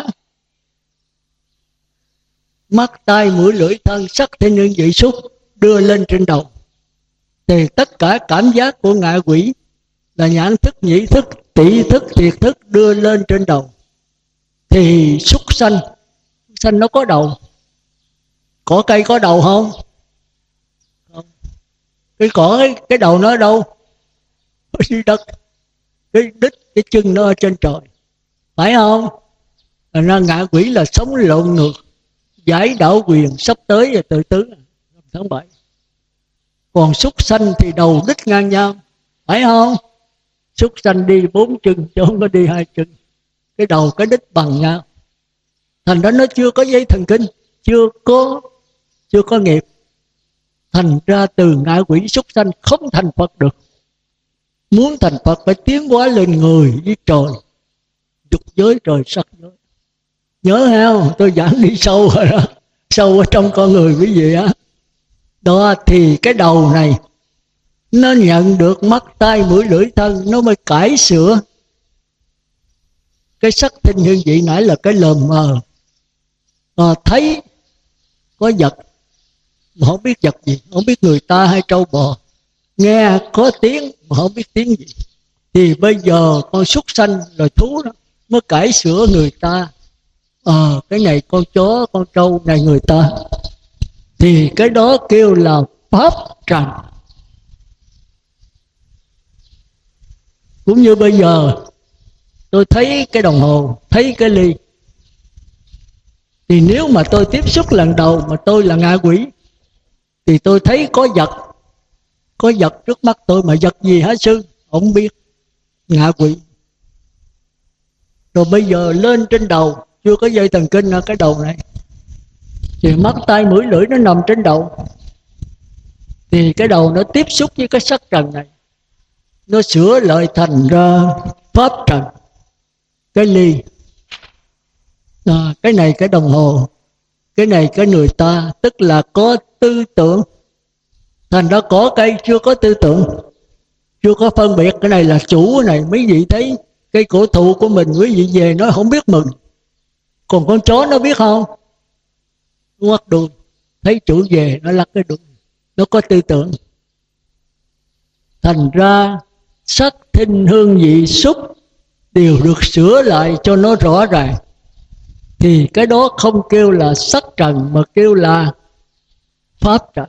mắt, tai, mũi, lưỡi, thân, sắc, thinh, hương, vị, xúc đưa lên trên đầu. Thì tất cả cảm giác của ngạ quỷ là nhãn thức, nhĩ thức, tỷ thức, thiệt thức đưa lên trên đầu. Thì súc sanh, sanh nó có đầu. Cỏ cây có đầu không? Không. Cái cỏ, cái, cái đầu nó ở đâu? Ở dưới đất. Cái đít, cái chân nó ở trên trời. Phải không? Thành ra ngạ quỷ là sống lộn ngược. Giải đảo quyền sắp tới rồi tự tứ tháng bảy. Còn súc sanh thì đầu đích ngang nhau, phải không? Súc sanh đi bốn chân chứ không có đi hai chân. Cái đầu cái đích bằng nhau. Thành ra nó chưa có dây thần kinh, chưa có chưa có nghiệp. Thành ra từ ngạ quỷ súc sanh không thành Phật được. Muốn thành Phật phải tiến hóa lên người với trời, dục giới trời sắc giới. Nhớ không? Tôi giảng đi sâu rồi đó, sâu ở trong con người quý vị á. Đó thì cái đầu này nó nhận được mắt tai mũi lưỡi thân, nó mới cải sửa cái sắc thinh hương vị nãy là cái lờ mờ. À, thấy có vật mà không biết vật gì, không biết người ta hay trâu bò. Nghe có tiếng mà không biết tiếng gì. Thì bây giờ con súc sanh rồi thú đó mới cải sửa người ta. Ờ à, cái này con chó, con trâu này người ta. Thì cái đó kêu là pháp trần. Cũng như bây giờ tôi thấy cái đồng hồ, thấy cái ly, thì nếu mà tôi tiếp xúc lần đầu mà tôi là ngạ quỷ, thì tôi thấy có vật, có vật trước mắt tôi, mà vật gì hả sư? Không biết, ngạ quỷ. Rồi bây giờ lên trên đầu, chưa có dây thần kinh ở cái đầu này, thì mắt tai mũi lưỡi nó nằm trên đầu. Thì cái đầu nó tiếp xúc với cái sắc trần này, nó sửa lại thành ra pháp trần. Cái ly, à, cái này cái đồng hồ, cái này cái người ta, tức là có tư tưởng. Thành ra có cây chưa có tư tưởng, chưa có phân biệt cái này là chủ. Cái này mấy vị thấy cây cổ thụ của mình, quý vị về nó không biết mừng. Còn con chó nó biết không? Nó quắt đuôi, thấy chủ về nó lắc cái đuôi, nó có tư tưởng. Thành ra sắc thinh hương vị xúc đều được sửa lại cho nó rõ ràng. Thì cái đó không kêu là sắc trần, mà kêu là pháp trần.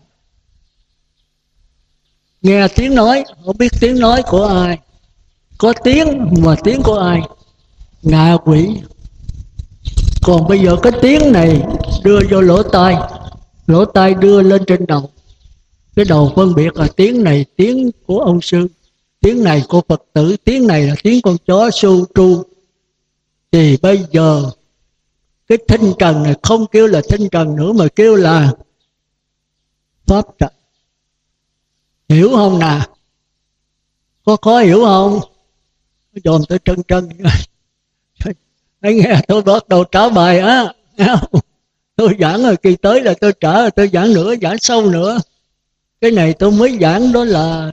Nghe tiếng nói, không biết tiếng nói của ai, có tiếng mà tiếng của ai? Ngạ quỷ. Còn bây giờ cái tiếng này đưa vô lỗ tai, lỗ tai đưa lên trên đầu, cái đầu phân biệt là tiếng này tiếng của ông sư, tiếng này của Phật tử, tiếng này là tiếng con chó su tru. Thì bây giờ cái thinh trần này không kêu là thinh trần nữa, mà kêu là pháp trần. Hiểu không nè? Có khó hiểu không? Dồn tôi trân trân. Hãy nghe tôi bắt đầu trả bài á. Tôi giảng rồi, kỳ tới là tôi trả rồi, tôi giảng nữa, giảng sâu nữa. Cái này tôi mới giảng đó là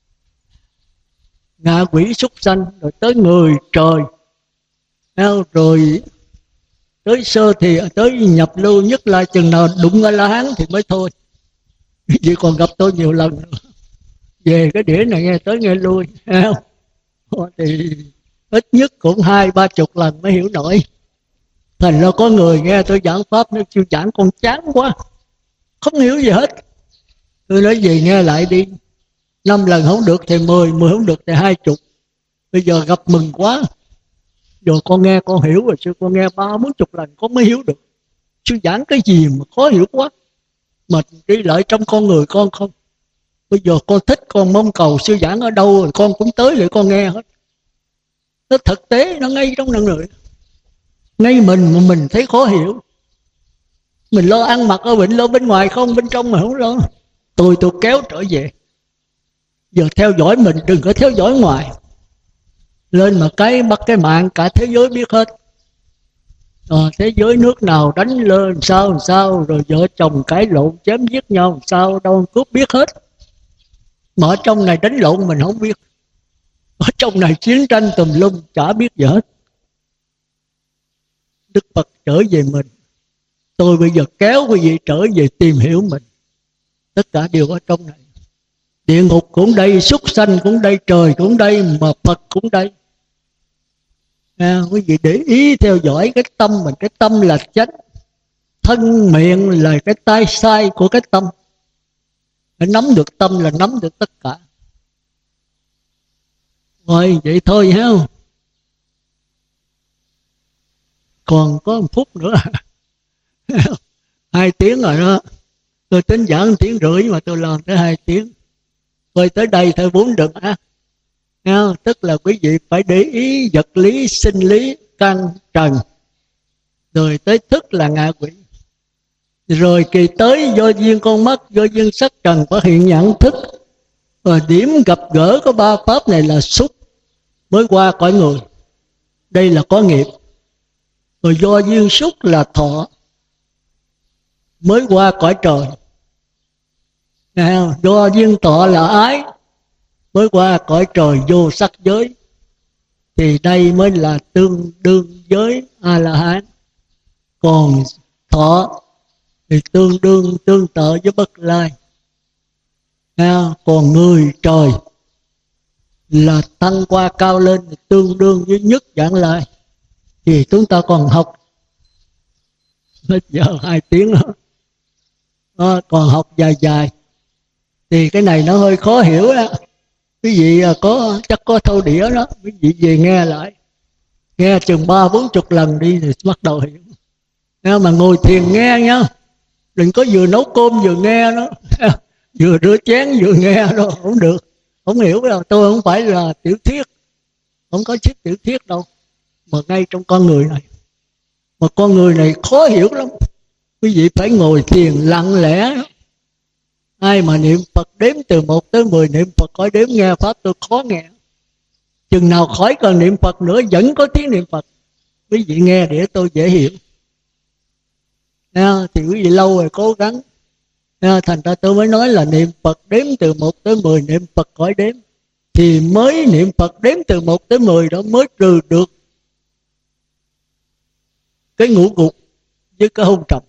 ngạ quỷ súc sanh, rồi tới người trời, rồi tới sơ thì tới nhập lưu, nhất là chừng nào đụng ở La Hán thì mới thôi. Vì còn gặp tôi nhiều lần nữa. Về cái đĩa này nghe tới nghe lui, không? Thì ít nhất cũng hai ba chục lần mới hiểu nổi. Thành ra có người nghe tôi giảng pháp, nó kêu giảng con chán quá, không hiểu gì hết. Tôi nói gì nghe lại đi, năm lần không được thì mười, mười không được thì hai chục. Bây giờ gặp mừng quá, rồi con nghe con hiểu rồi, sư con nghe ba bốn chục lần con mới hiểu được. Sư giảng cái gì mà khó hiểu quá, mà đi lại trong con người con không. Bây giờ con thích, con mong cầu sư giảng ở đâu rồi con cũng tới để con nghe hết. Nó thực tế, nó ngay trong năng lượng. Ngay mình mà mình thấy khó hiểu. Mình lo ăn mặc ở bệnh, lo bên ngoài không, bên trong mà không lo. Tôi tôi kéo trở về. Giờ theo dõi mình, đừng có theo dõi ngoài. Lên mà cái bắt cái mạng cả thế giới biết hết. À, thế giới nước nào đánh lên sao làm sao, rồi vợ chồng cãi lộn chém giết nhau làm sao, đâu cướp biết hết. Mà ở trong này đánh lộn mình không biết, ở trong này chiến tranh tùm lum chả biết gì hết. Đức Phật trở về mình, tôi bây giờ kéo quý vị trở về tìm hiểu mình. Tất cả đều ở trong này. Địa ngục cũng đây, súc sanh cũng đây, trời cũng đây, mà Phật cũng đây. À, quý vị để ý theo dõi cái tâm mình. Cái tâm là chánh, thân miệng là cái tai sai của cái tâm. Phải nắm được tâm là nắm được tất cả. Rồi vậy thôi ha. còn có một phút nữa. Hai tiếng rồi đó. Tôi tính giảng một tiếng rưỡi mà tôi làm tới hai tiếng. Rồi tới đây thôi bốn đừng á. Tức là quý vị phải để ý vật lý, sinh lý, căn trần, rồi tới thức là ngạ quỷ. Rồi kỳ tới do duyên con mắt, do duyên sắc trần có hiện nhận thức. Và điểm gặp gỡ có ba pháp này là xúc mới qua cõi người. Đây là có nghiệp. Rồi do duyên xúc là thọ mới qua cõi trời. Do duyên thọ là ái mới qua cõi trời vô sắc giới. Thì đây mới là tương đương với A-la-hán. Còn thọ thì tương đương tương tự với Bất Lai. Còn người trời là tăng qua cao lên thì tương đương với nhất Vãng Lai. Thì chúng ta còn học hết giờ hai tiếng nữa. Đó, còn học dài dài thì cái này nó hơi khó hiểu đó. Quý vị có chắc có thâu đĩa đó, quý vị về nghe lại, nghe chừng ba bốn chục lần đi thì bắt đầu hiểu. Nếu mà ngồi thiền nghe nhá, đừng có vừa nấu cơm vừa nghe đó, vừa rửa chén vừa nghe đó, không được, không hiểu đâu. Tôi không phải là tiểu thuyết, không có chiếc tiểu thuyết đâu, mà ngay trong con người này, mà con người này khó hiểu lắm. Quý vị phải ngồi thiền lặng lẽ. Ai mà niệm Phật đếm từ một tới mười, niệm Phật khỏi đếm nghe pháp tôi khó nghe. Chừng nào khỏi cần niệm Phật nữa vẫn có tiếng niệm Phật, quý vị nghe để tôi dễ hiểu. À, thì quý vị lâu rồi cố gắng. À, thành ra tôi mới nói là niệm Phật đếm từ một tới mười, niệm Phật khỏi đếm. Thì mới niệm Phật đếm từ một tới mười đó mới trừ được cái ngũ gục với cái hôn trầm.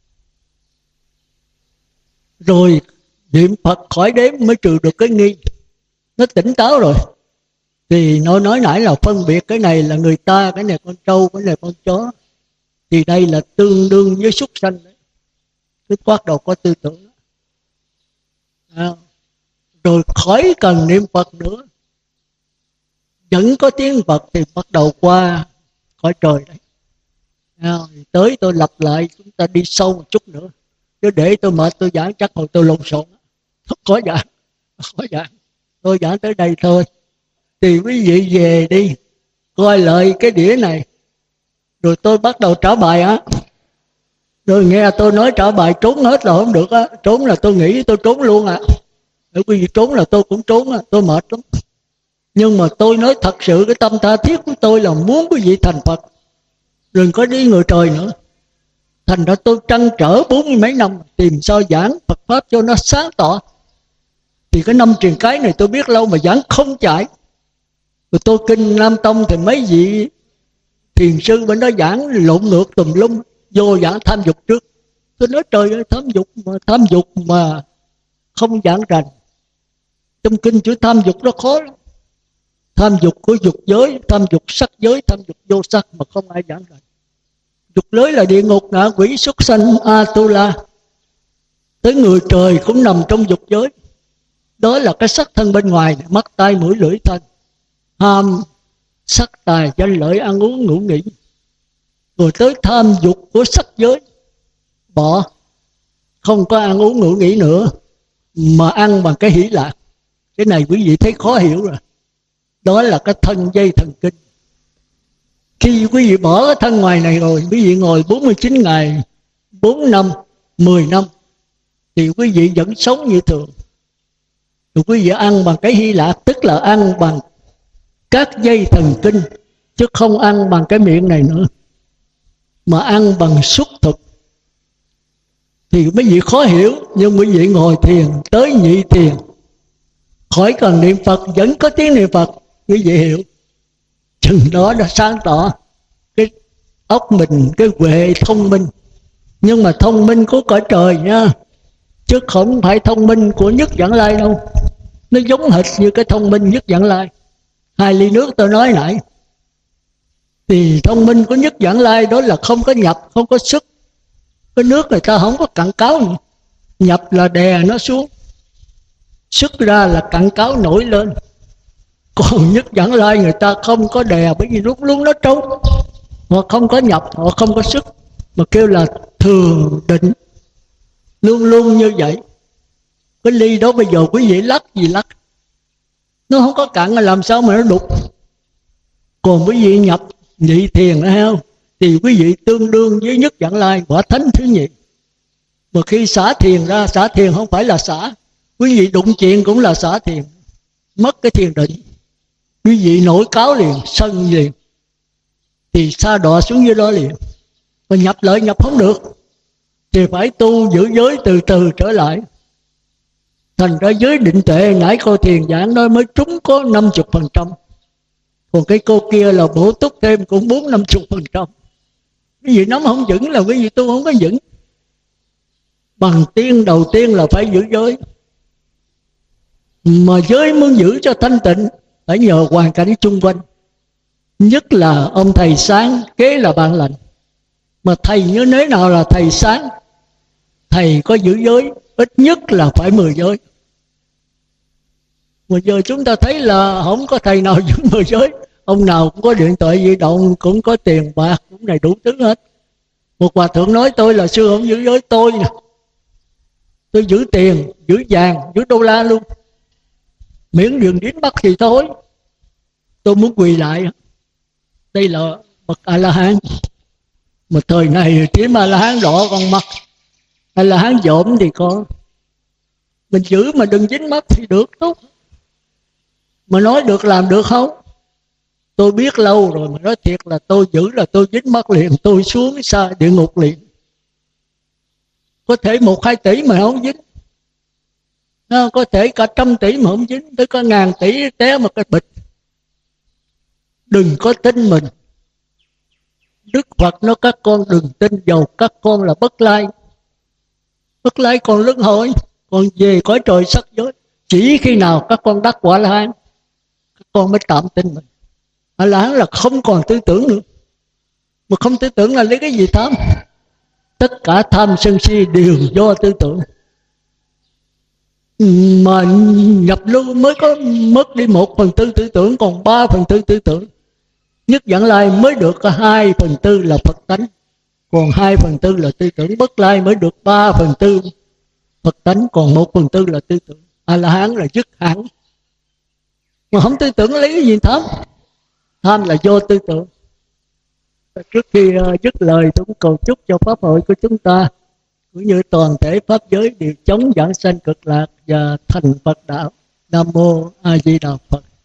Rồi niệm Phật khỏi đếm mới trừ được cái nghi. Nó tỉnh táo rồi. Thì nó nói nãy là phân biệt cái này là người ta, cái này con trâu, cái này con chó. Thì đây là tương đương với súc sanh đấy. Cái quát đầu có tư tưởng. À, rồi khỏi cần niệm Phật nữa, vẫn có tiếng Phật thì bắt đầu qua khỏi trời đấy. À, tới tôi lặp lại, chúng ta đi sâu một chút nữa. Chứ để tôi mệt tôi giảng chắc hồi tôi lộn xộn. Có giảng, có giảng. Tôi giảng tới đây thôi. Thì quý vị về đi, coi lại cái đĩa này. Rồi tôi bắt đầu trả bài á. Rồi nghe tôi nói trả bài trốn hết là không được á. Trốn là tôi nghĩ tôi trốn luôn à. Nếu quý vị trốn là tôi cũng trốn á, tôi mệt lắm. Nhưng mà tôi nói thật sự cái tâm tha thiết của tôi là muốn quý vị thành Phật. Đừng có đi người trời nữa. Thành ra tôi trăn trở bốn mươi mấy năm tìm sao giảng Phật Pháp cho nó sáng tỏ. Thì cái năm truyền cái này tôi biết lâu mà giảng không chạy. Rồi tôi kinh Nam Tông thì mấy vị thiền sư bên đó giảng lộn ngược tùm lum, vô giảng tham dục trước. Tôi nói trời ơi, tham dục mà tham dục mà không giảng rành. Trong kinh chữ tham dục nó khó lắm. Tham dục của dục giới, tham dục sắc giới, tham dục vô sắc mà không ai giảng rành. Dục giới là địa ngục, ngạ quỷ, súc sanh, Atula. Tới người trời cũng nằm trong dục giới. Đó là cái sắc thân bên ngoài, mắt tai mũi lưỡi thân. Ham sắc tài danh lợi ăn uống ngủ nghỉ. Rồi tới tham dục của sắc giới, bỏ, không có ăn uống ngủ nghỉ nữa, mà ăn bằng cái hỷ lạc. Cái này quý vị thấy khó hiểu rồi. Đó là cái thân dây thần kinh. Khi quý vị bỏ cái thân ngoài này rồi, quý vị ngồi bốn mươi chín ngày, bốn năm, mười năm, thì quý vị vẫn sống như thường. Rồi quý vị ăn bằng cái hy lạc, tức là ăn bằng các dây thần kinh, chứ không ăn bằng cái miệng này nữa, mà ăn bằng xúc thực. Thì quý vị khó hiểu, nhưng quý vị ngồi thiền, tới nhị thiền, khỏi cần niệm Phật, vẫn có tiếng niệm Phật, quý vị hiểu. Chừng đó đã sáng tỏ cái óc mình, cái huệ thông minh. Nhưng mà thông minh của cõi trời nha, chứ không phải thông minh của nhất Vãng Lai đâu. Nó giống hệt như cái thông minh nhất Vãng Lai. Hai ly nước tôi nói nãy, thì thông minh của nhất Vãng Lai đó là không có nhập, không có sức. Cái nước người ta không có cặn cáo nữa. Nhập là đè nó xuống, sức ra là cặn cáo nổi lên. Còn nhất Vãng Lai người ta không có đè, bởi vì lúc lúc nó trống. Họ không có nhập, họ không có sức, mà kêu là thường định, luôn luôn như vậy. Cái ly đó bây giờ quý vị lắc gì lắc, nó không có cạn, làm sao mà nó đục. Còn quý vị nhập nhị thiền đó, không, thì quý vị tương đương với nhất Vãng Lai, quả thánh thứ nhị. Mà khi xả thiền ra, xả thiền không phải là xả, quý vị đụng chuyện cũng là xả thiền, mất cái thiền định, quý vị nổi cáo liền, sân liền, thì sa đọa xuống dưới đó liền. Mà nhập lại nhập không được, thì phải tu giữ giới từ từ trở lại. Thành ra giới định tuệ nãy cô thiền giảng nói mới trúng có năm mươi phần trăm. Còn cái cô kia là bổ túc thêm cũng bốn năm mươi phần trăm. Cái gì nắm không vững là cái gì tu không có vững. Bằng tiên đầu tiên là phải giữ giới. Mà giới muốn giữ cho thanh tịnh phải nhờ hoàn cảnh chung quanh. Nhất là ông thầy sáng, kế là bạn lành. Mà thầy như thế nào là thầy sáng? Thầy có giữ giới, ít nhất là phải mười giới. Mà giờ chúng ta thấy là không có thầy nào giữ mười giới. Ông nào cũng có điện thoại di động, cũng có tiền bạc, cũng đầy đủ thứ hết. Một hòa thượng nói tôi là sư không giữ giới, tôi nè, tôi giữ tiền, giữ vàng, giữ đô la luôn, miễn đừng đến bắt thì thôi. Tôi muốn quỳ lại. Đây là bậc A-la-hán. Mà thời này kiếm A-la-hán đỏ con mắt, A-la-hán dỗm thì có. Mình giữ mà đừng dính mắt thì được tốt. Mà nói được làm được không? Tôi biết lâu rồi, mà nói thiệt là tôi giữ là tôi dính mắt liền, tôi xuống xa địa ngục liền. Có thể một hai tỷ mà không dính, có thể cả trăm tỷ mà không dính, tới có ngàn tỷ té một cái bịch. Đừng có tin mình. Đức Phật nói các con đừng tin dầu các con là bất lai. Bất lai còn luân hồi, còn về cõi trời sắc giới. Chỉ khi nào các con đắc quả La-hán, các con mới tạm tin mình. A-la-hán là không còn tư tưởng nữa. Mà không tư tưởng là lấy cái gì tham? Tất cả tham sân si đều do tư tưởng. Mà nhập lưu mới có mất đi một phần tư tư tưởng, còn ba phần tư tư tưởng. Nhất Vãng Lai mới được có hai phần tư là Phật tánh, còn hai phần tư là tư tưởng. Bất Lai mới được ba phần tư Phật tánh, còn một phần tư là tư tưởng. A-la-hán là dứt hẳn. Mà không tư tưởng lấy cái gì tham? Tham là do tư tưởng. Trước khi uh, dứt lời tôi cũng cầu chúc cho pháp hội của chúng ta cũng như toàn thể pháp giới đều chống giảng sanh cực lạc và thành Phật đạo. Nam mô A Di Đà Phật.